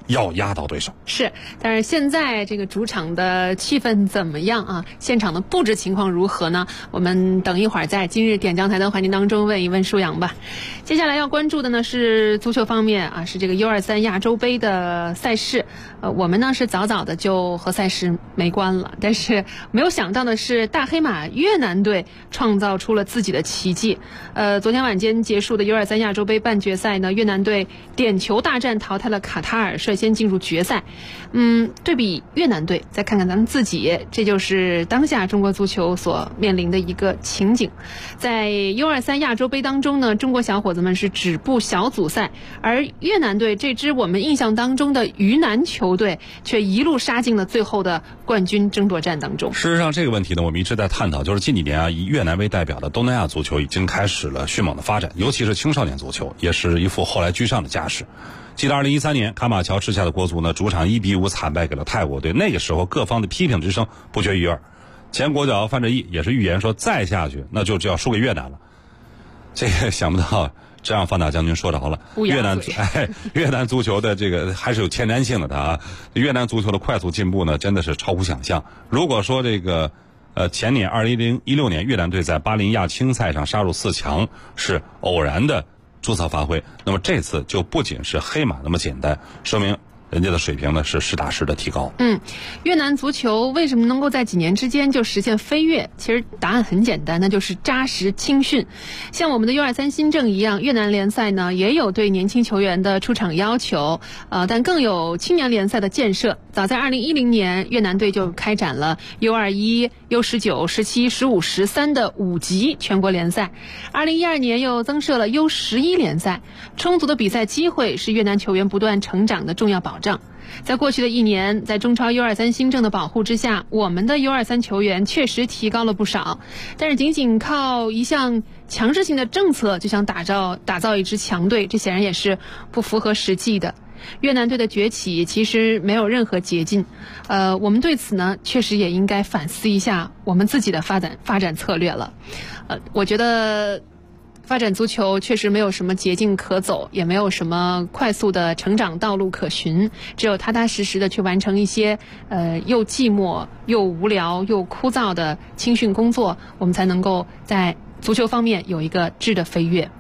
要压倒对手。 是，但是现在这个主场的气氛怎么样啊？现场的布置情况如何呢？我们等一会儿在今日点将台的环节当中问一问舒阳吧。接下来要关注的呢是足球方面啊，是这个 U23 亚洲杯的赛事。我们呢是早早的就和赛事没关了，但是没有想到的是，大黑马越南队创造出了自己的奇迹。昨天晚间结束的 U23 亚洲杯半决赛呢，越南队点球大战淘汰了卡塔尔，率先进入决赛。对比越南队，再看看咱们自己，这就是当下中国足球所面临的一个情景。在 U23 亚洲杯当中呢，中国小伙子们是止步小组赛，而越南队这支我们印象当中的鱼腩球队却一路杀进了最后的冠军争夺战当中。 事实上，这个问题呢，我们一直在探讨，就是近几年啊，以越南为代表的东南亚足球已经开始了迅猛的发展，尤其是青少年足球，也是一副后来居上的架势。记得2013年卡马乔治下的国足呢，主场1-5惨败给了泰国队，那个时候各方的批评之声不绝于耳。前国脚范志毅也是预言说，再下去那就要输给越南了。这个想不到，这让方大将军说着了。越南足球的这个还是有前瞻性的啊。越南足球的快速进步呢，真的是超乎想象。如果说这个前年2016年越南队在巴林亚青赛上杀入4强是偶然的出色发挥，那么这次就不仅是黑马那么简单，说明人家的水平呢是实打实的提高。 越南足球为什么能够在几年之间就实现飞跃？其实答案很简单，那就是扎实青训。像我们的 U23 新政一样，越南联赛呢也有对年轻球员的出场要求，但更有青年联赛的建设。早在2010年，越南队就开展了 U21、U19、17、15、13的5级全国联赛。2012年又增设了 U11 联赛，充足的比赛机会是越南球员不断成长的重要保障。在过去的1年，在中超 U23 新政的保护之下，我们的 U23 球员确实提高了不少，但是仅仅靠一项强制性的政策就想打造一支强队，这显然也是不符合实际的。越南队的崛起其实没有任何捷径，我们对此呢确实也应该反思一下我们自己的发展策略了。我觉得发展足球确实没有什么捷径可走，也没有什么快速的成长道路可循，只有踏踏实实的去完成一些又寂寞又无聊又枯燥的青训工作，我们才能够在足球方面有一个质的飞跃。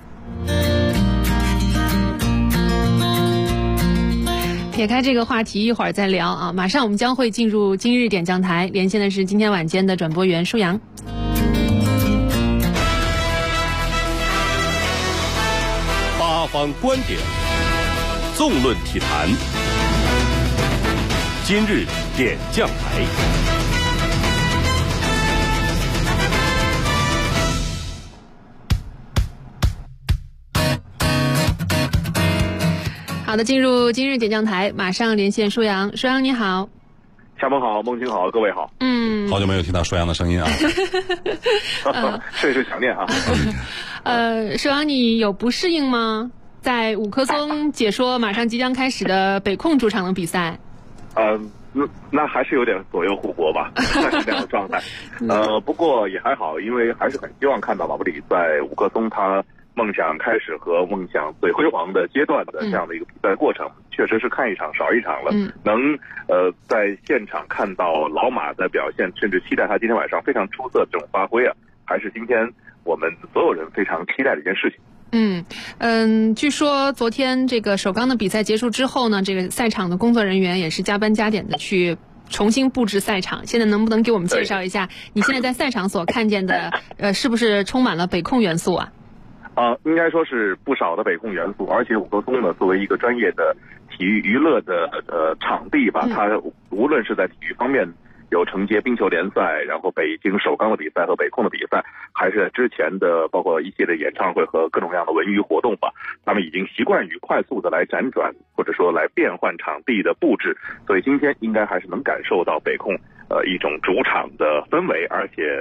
撇开这个话题，一会儿再聊啊！马上我们将会进入今日点将台，连线的是今天晚间的转播员舒阳。 八方观点，纵论体坛，今日点将台。 好的，进入今日点将台，马上连线舒阳。舒阳你好。 夏萌好，梦晴好，各位好。 好久没有听到舒阳的声音啊。 甚是想念啊。 舒阳你有不适应吗？在五棵松解说马上即将开始的北控主场的比赛。 那还是有点左右互搏吧，算是这样的状态。不过也还好，因为还是很希望看到马布里在五棵松他梦想开始和梦想最辉煌的阶段的这样的一个比赛过程，确实是看一场少一场了。能在现场看到老马的表现，甚至期待他今天晚上非常出色的这种发挥啊，还是今天我们所有人非常期待的一件事情。 据说昨天这个首钢的比赛结束之后呢，这个赛场的工作人员也是加班加点的去重新布置赛场。现在能不能给我们介绍一下你现在在赛场所看见的是不是充满了北控元素啊？ 应该说是不少的北控元素，而且五棵松呢作为一个专业的体育娱乐的场地吧，它无论是在体育方面有承接冰球联赛，然后北京首钢的比赛和北控的比赛，还是之前的包括一系列演唱会和各种各样的文娱活动吧，他们已经习惯于快速的来辗转或者说来变换场地的布置，所以今天应该还是能感受到北控一种主场的氛围，而且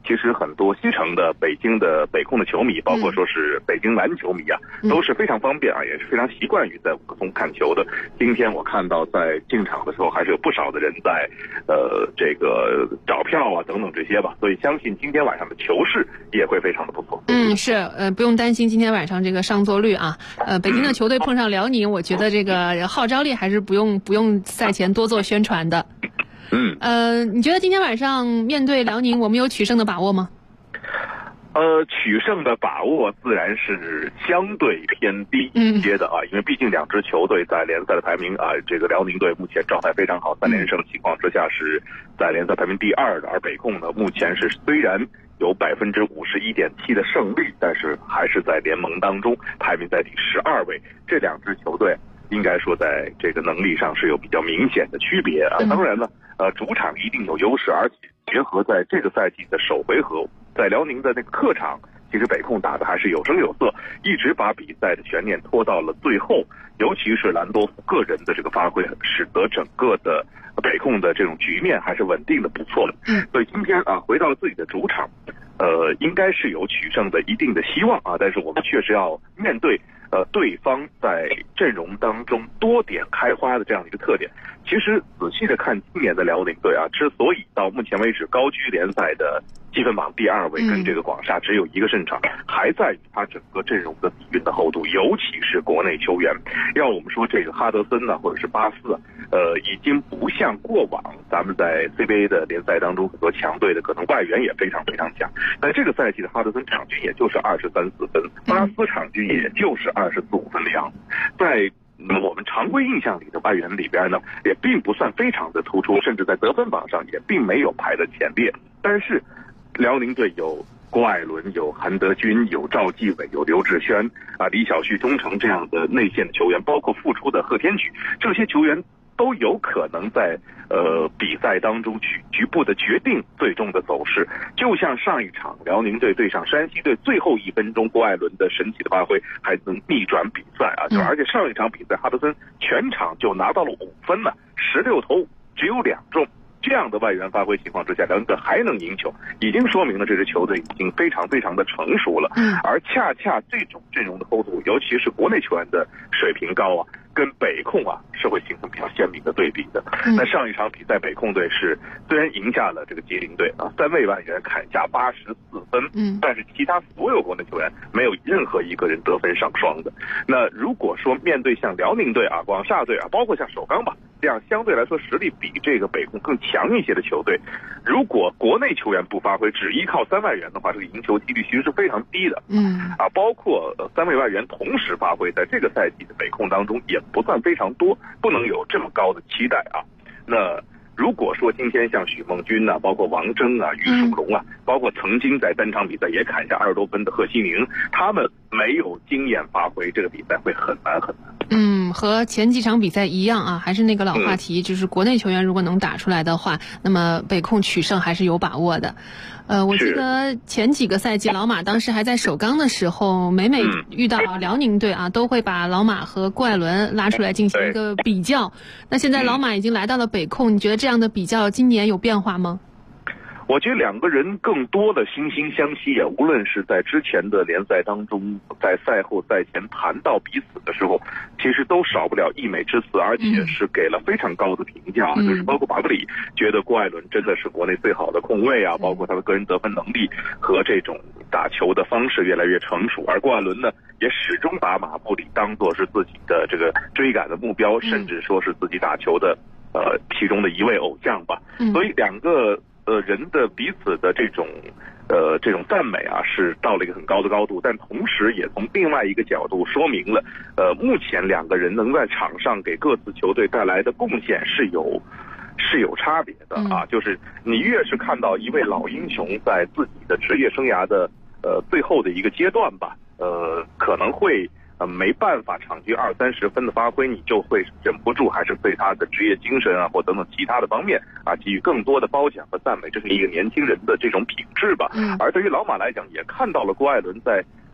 其实很多西城的北京的北控的球迷，包括说是北京蓝球迷啊，都是非常方便啊，也是非常习惯于在五棵松看球的。今天我看到在进场的时候，还是有不少的人在这个找票啊等等这些吧，所以相信今天晚上的球市也会非常的不错。 是不用担心今天晚上这个上座率啊。北京的球队碰上辽宁，我觉得这个号召力还是不用赛前多做宣传的。你觉得今天晚上面对辽宁，我们有取胜的把握吗？ 取胜的把握自然是相对偏低一些的啊，因为毕竟两支球队在联赛的排名啊，这个辽宁队目前状态非常好，3连胜情况之下是在联赛排名第2的，而北控呢目前是虽然有51.7%的胜率，但是还是在联盟当中排名在第12位。这两支球队应该说在这个能力上是有比较明显的区别啊。当然呢，主场一定有优势，而且结合在这个赛季的首回合，在辽宁的那个客场，其实北控打的还是有声有色，一直把比赛的悬念拖到了最后。尤其是兰多夫个人的这个发挥，使得整个的北控的这种局面还是稳定的不错的。所以今天啊，回到了自己的主场，应该是有取胜的一定的希望啊。但是我们确实要面对对方在阵容当中多点开花的这样的一个特点。其实仔细的看今年的辽宁队啊，之所以到目前为止高居联赛的积分榜第2位，跟这个广厦只有1个胜场，还在于他整个阵容的底蕴的厚度，尤其是国内球员。要我们说这个哈德森呢，或者是巴斯，已经不像过往咱们在 CBA 的联赛当中很多强队的可能外援也非常非常强。但这个赛季的哈德森场均也就是23-4分，巴斯场均也就是24-5分的样子。在我们常规印象里的外援里边呢，也并不算非常的突出，甚至在得分榜上也并没有排在前列。但是辽宁队有郭艾伦，有韩德君，有赵继伟，有刘志轩啊、李晓旭、钟诚这样的内线的球员，包括复出的贺天举，这些球员都有可能在比赛当中局部的决定最终的走势。就像上一场辽宁队对上山西队最后1分钟，郭艾伦的神奇的发挥还能逆转比赛啊！而且上一场比赛哈德森全场就拿到了5分呢，16投只有2中。这样的外援发挥情况之下，辽宁队还能赢球，已经说明了这支球队已经非常非常的成熟了。而恰恰这种阵容的厚度，尤其是国内球员的水平高啊，跟北控啊是会形成比较鲜明的对比的。那上一场比赛，北控队是虽然赢下了这个吉林队啊，3位外援砍下84分，但是其他所有国内球员没有任何一个人得分上双的。那如果说面对像辽宁队啊、广厦队啊，包括像首钢吧，这样相对来说实力比这个北控更强一些的球队，如果国内球员不发挥，只依靠3外援的话，这个赢球几率其实是非常低的。包括3位外援同时发挥，在这个赛季的北控当中也不算非常多，不能有这么高的期待啊。那如果说今天像许梦君啊，包括王铮啊、于树龙啊，包括曾经在单场比赛也砍下20多分的贺西宁，他们没有经验发挥，这个比赛会很难很难。 和前几场比赛一样啊，还是那个老话题，就是国内球员如果能打出来的话，那么北控取胜还是有把握的。我记得前几个赛季老马当时还在首钢的时候，每遇到辽宁队啊，都会把老马和郭艾伦拉出来进行一个比较。那现在老马已经来到了北控，你觉得这样的比较今年有变化吗？ 我觉得两个人更多的惺惺相惜啊，无论是在之前的联赛当中，在赛后赛前谈到彼此的时候，其实都少不了溢美之词，而且是给了非常高的评价，就是包括巴布里觉得郭艾伦真的是国内最好的控卫啊，包括他的个人得分能力和这种打球的方式越来越成熟，而郭艾伦呢也始终把马布里当作是自己的这个追赶的目标，甚至说是自己打球的其中的一位偶像吧。所以两个人的彼此的这种赞美啊，是到了一个很高的高度，但同时也从另外一个角度说明了，目前两个人能在场上给各自球队带来的贡献是有差别的啊。就是你越是看到一位老英雄在自己的职业生涯的最后的一个阶段吧，可能会没办法场均20-30分的发挥，你就会忍不住还是对他的职业精神啊或等等其他的方面啊给予更多的褒奖和赞美，这是一个年轻人的这种品质吧。而对于老马来讲，也看到了郭艾伦在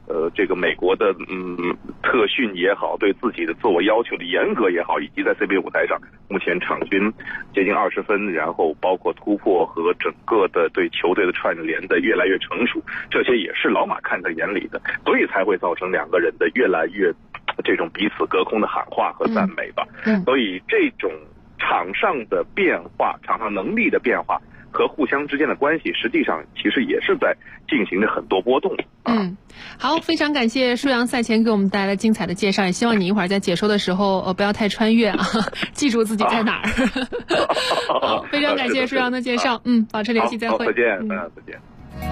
这个美国的特训也好，对自己的自我要求的严格也好，以及在 CBA 舞台上目前场均接近20分，然后包括突破和整个的对球队的串联的越来越成熟，这些也是老马看在眼里的，所以才会造成两个人的越来越这种彼此隔空的喊话和赞美吧。所以这种场上的变化，场上能力的变化和互相之间的关系，实际上其实也是在进行着很多波动。 好，非常感谢舒阳赛前给我们带来精彩的介绍，也希望你一会儿在解说的时候不要太穿越啊，记住自己在哪儿。好，非常感谢舒阳的介绍，保持联系，再会。 再见，再见。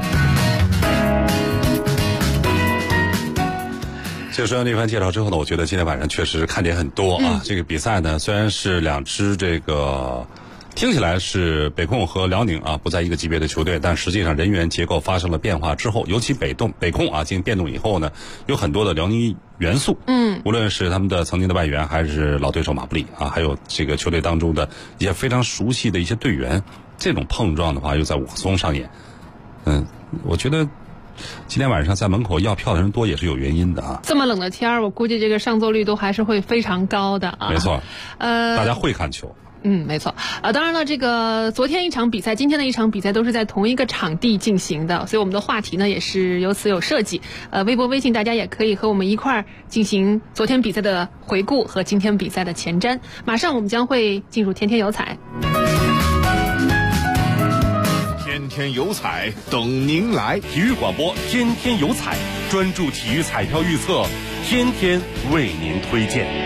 这个舒阳这番介绍之后呢，我觉得今天晚上确实看点很多啊。这个比赛呢，虽然是两支这个听起来是北控和辽宁啊不在一个级别的球队，但实际上人员结构发生了变化之后，尤其北控啊进行变动以后呢，有很多的辽宁元素。无论是他们的曾经的外援，还是老对手马布里啊，还有这个球队当中的一些非常熟悉的一些队员，这种碰撞的话又在五棵松上演。我觉得今天晚上在门口要票的人多也是有原因的啊。 这么冷的天儿，我估计这个上座率都还是会非常高的啊。 没错，大家会看球。 没错。当然了，这个昨天一场比赛，今天的一场比赛都是在同一个场地进行的，所以我们的话题呢也是由此有设计。微博、微信大家也可以和我们一块儿进行昨天比赛的回顾和今天比赛的前瞻。马上我们将会进入天天有彩。 天天有彩等您来， 体育广播天天有彩，专注体育彩票预测，天天为您推荐。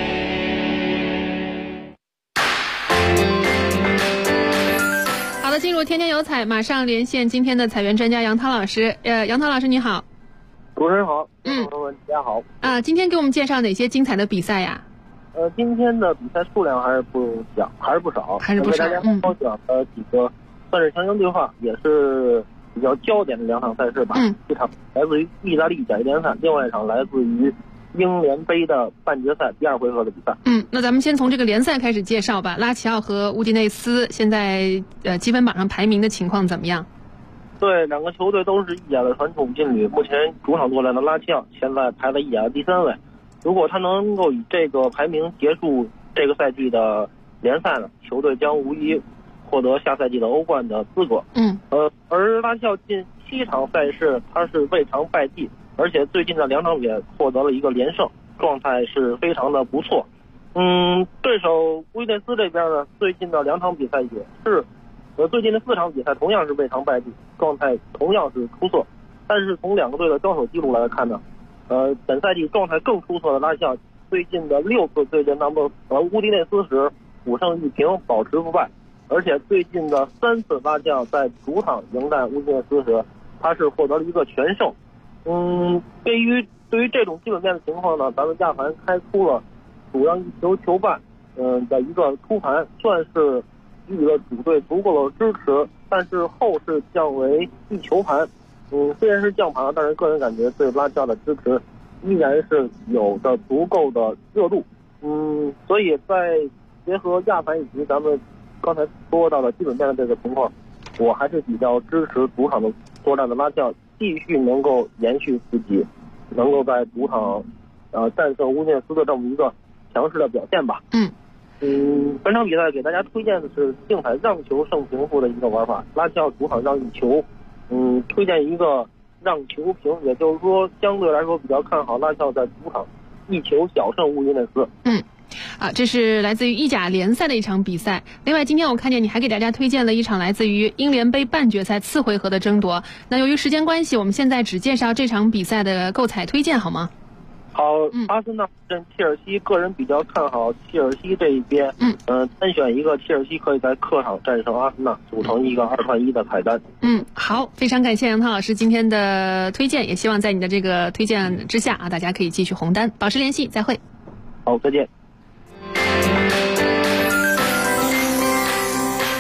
好的，进入天天有彩，马上连线今天的彩员专家杨涛老师。杨涛老师你好。 主持人好，朋友们大家好。 今天给我们介绍哪些精彩的比赛呀？ 今天的比赛数量还是不少。给大家挑选了几个算是强强对话，也是比较焦点的两场赛事吧。一场来自于意大利甲级联赛，另外一场来自于英联杯的半决赛第2回合的比赛。 那咱们先从这个联赛开始介绍吧。拉齐奥和乌迪内斯现在积分榜上排名的情况怎么样？ 对，两个球队都是意甲的传统劲旅，目前主场作战的拉齐奥现在排在意甲的第3位。如果他能够以这个排名结束这个赛季的联赛呢，球队将无疑获得下赛季的欧冠的资格。而拉齐奥近7场赛事他是未尝败绩，而且最近的2场也获得了一个连胜，状态是非常的不错。对手乌迪内斯这边呢，最近的2场比赛也是，最近的4场比赛同样是未尝败绩，状态同样是出色。但是从2个队的交手记录来看呢，本赛季状态更出色的拉齐奥，最近的6次对阵乌迪内斯时5胜1平，保持不败。而且最近的3次拉齐奥在主场迎战乌迪内斯时，他是获得了一个全胜。对于这种基本面的情况呢，咱们亚盘开出了主让1球球半的一个出盘，算是给予了主队足够的支持，但是后市降为1球盘。虽然是降盘了，但是个人感觉对拉齐奥的支持依然是有着足够的热度。所以在结合亚盘以及咱们刚才说到的基本面的这个情况，我还是比较支持主场的作战的拉齐奥继续能够延续自己能够在主场战胜乌迪内斯的这么一个强势的表现吧。本场比赛给大家推荐的是竞彩让球胜平负的一个玩法，拉齐奥主场让1球，推荐一个让球平，也就是说相对来说比较看好拉齐奥在主场1球小胜乌迪内斯。 这是来自于意甲联赛的一场比赛。另外，今天我看见你还给大家推荐了一场来自于英联杯半决赛4回合的争夺。那由于时间关系，我们现在只介绍这场比赛的购彩推荐，好吗？ 好，阿森纳阵切尔西，个人比较看好切尔西这一边。单选一个切尔西可以在客场战胜阿森纳，组成一个2换1的彩单。 好，非常感谢杨涛老师今天的推荐，也希望在你的这个推荐之下大家可以继续红单，保持联系，再会。 好，再见。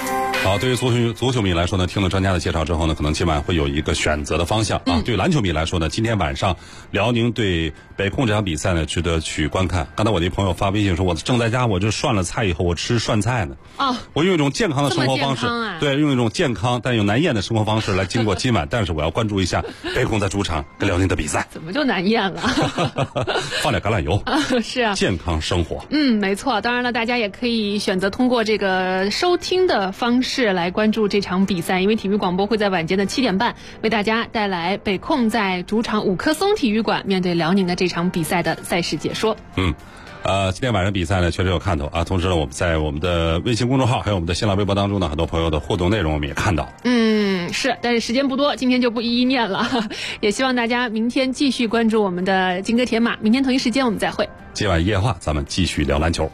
好，对于足球迷来说呢，听了专家的介绍之后呢，可能今晚会有一个选择的方向啊。对于篮球迷来说呢，今天晚上辽宁对北控这场比赛呢，值得去观看。刚才我的朋友发微信说，我正在家，我这涮了菜以后，我吃涮菜呢。 哦， 我用一种健康的生活方式，对，用一种健康但又难咽的生活方式来经过今晚。但是我要关注一下北控在主场跟辽宁的比赛。 怎么就难咽了？ 放点橄榄油是啊， 健康生活。 没错。当然了，大家也可以选择通过这个收听的方式来关注这场比赛，因为体育广播会在晚间的7点半为大家带来北控在主场五棵松体育馆面对辽宁的这场比赛的赛事解说。 今天晚上比赛呢确实有看头啊。同时呢，我们在我们的微信公众号还有我们的新浪微博当中呢，很多朋友的互动内容我们也看到。 是，但是时间不多，今天就不一一念了。也希望大家明天继续关注我们的金戈铁马，明天同一时间我们再会。 今晚夜话咱们继续聊篮球。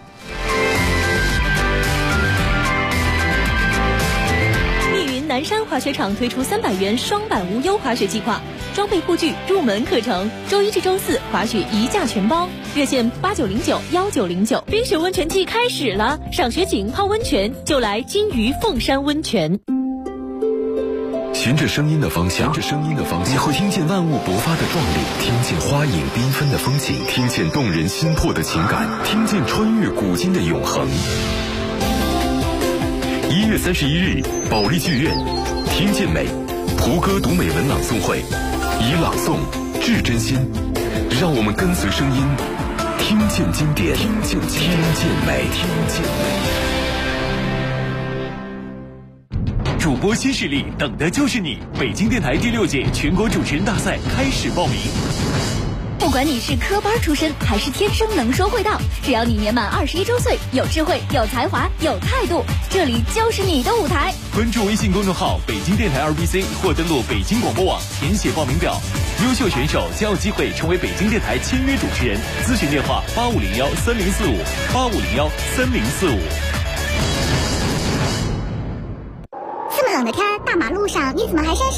南山滑雪场推出300元双板无忧滑雪计划，装备护具、入门课程，周一至周四滑雪一价全包，热线89091909。冰雪温泉季开始了，赏雪景、泡温泉就来金鱼凤山温泉。 循着声音的方向，你会听见万物勃发的壮丽，听见花影缤纷的风景，听见动人心魄的情感，听见穿越古今的永恒。1月31日，保利剧院，听见美，胡歌读美文朗诵会，以朗诵致真心，让我们跟随声音，听见经典，听见美。 主播新势力，等的就是你！北京电台第6届全国主持人大赛开始报名。 不管你是科班出身还是天生能说会道，只要你年满21周岁，有智慧、有才华、有态度，这里就是你的舞台。 关注微信公众号北京电台 RBC 或登录北京广播网填写报名表，优秀选手将有机会成为北京电台签约主持人。咨询电话85013045，85013045。 这么冷的天，大马路上你怎么还扇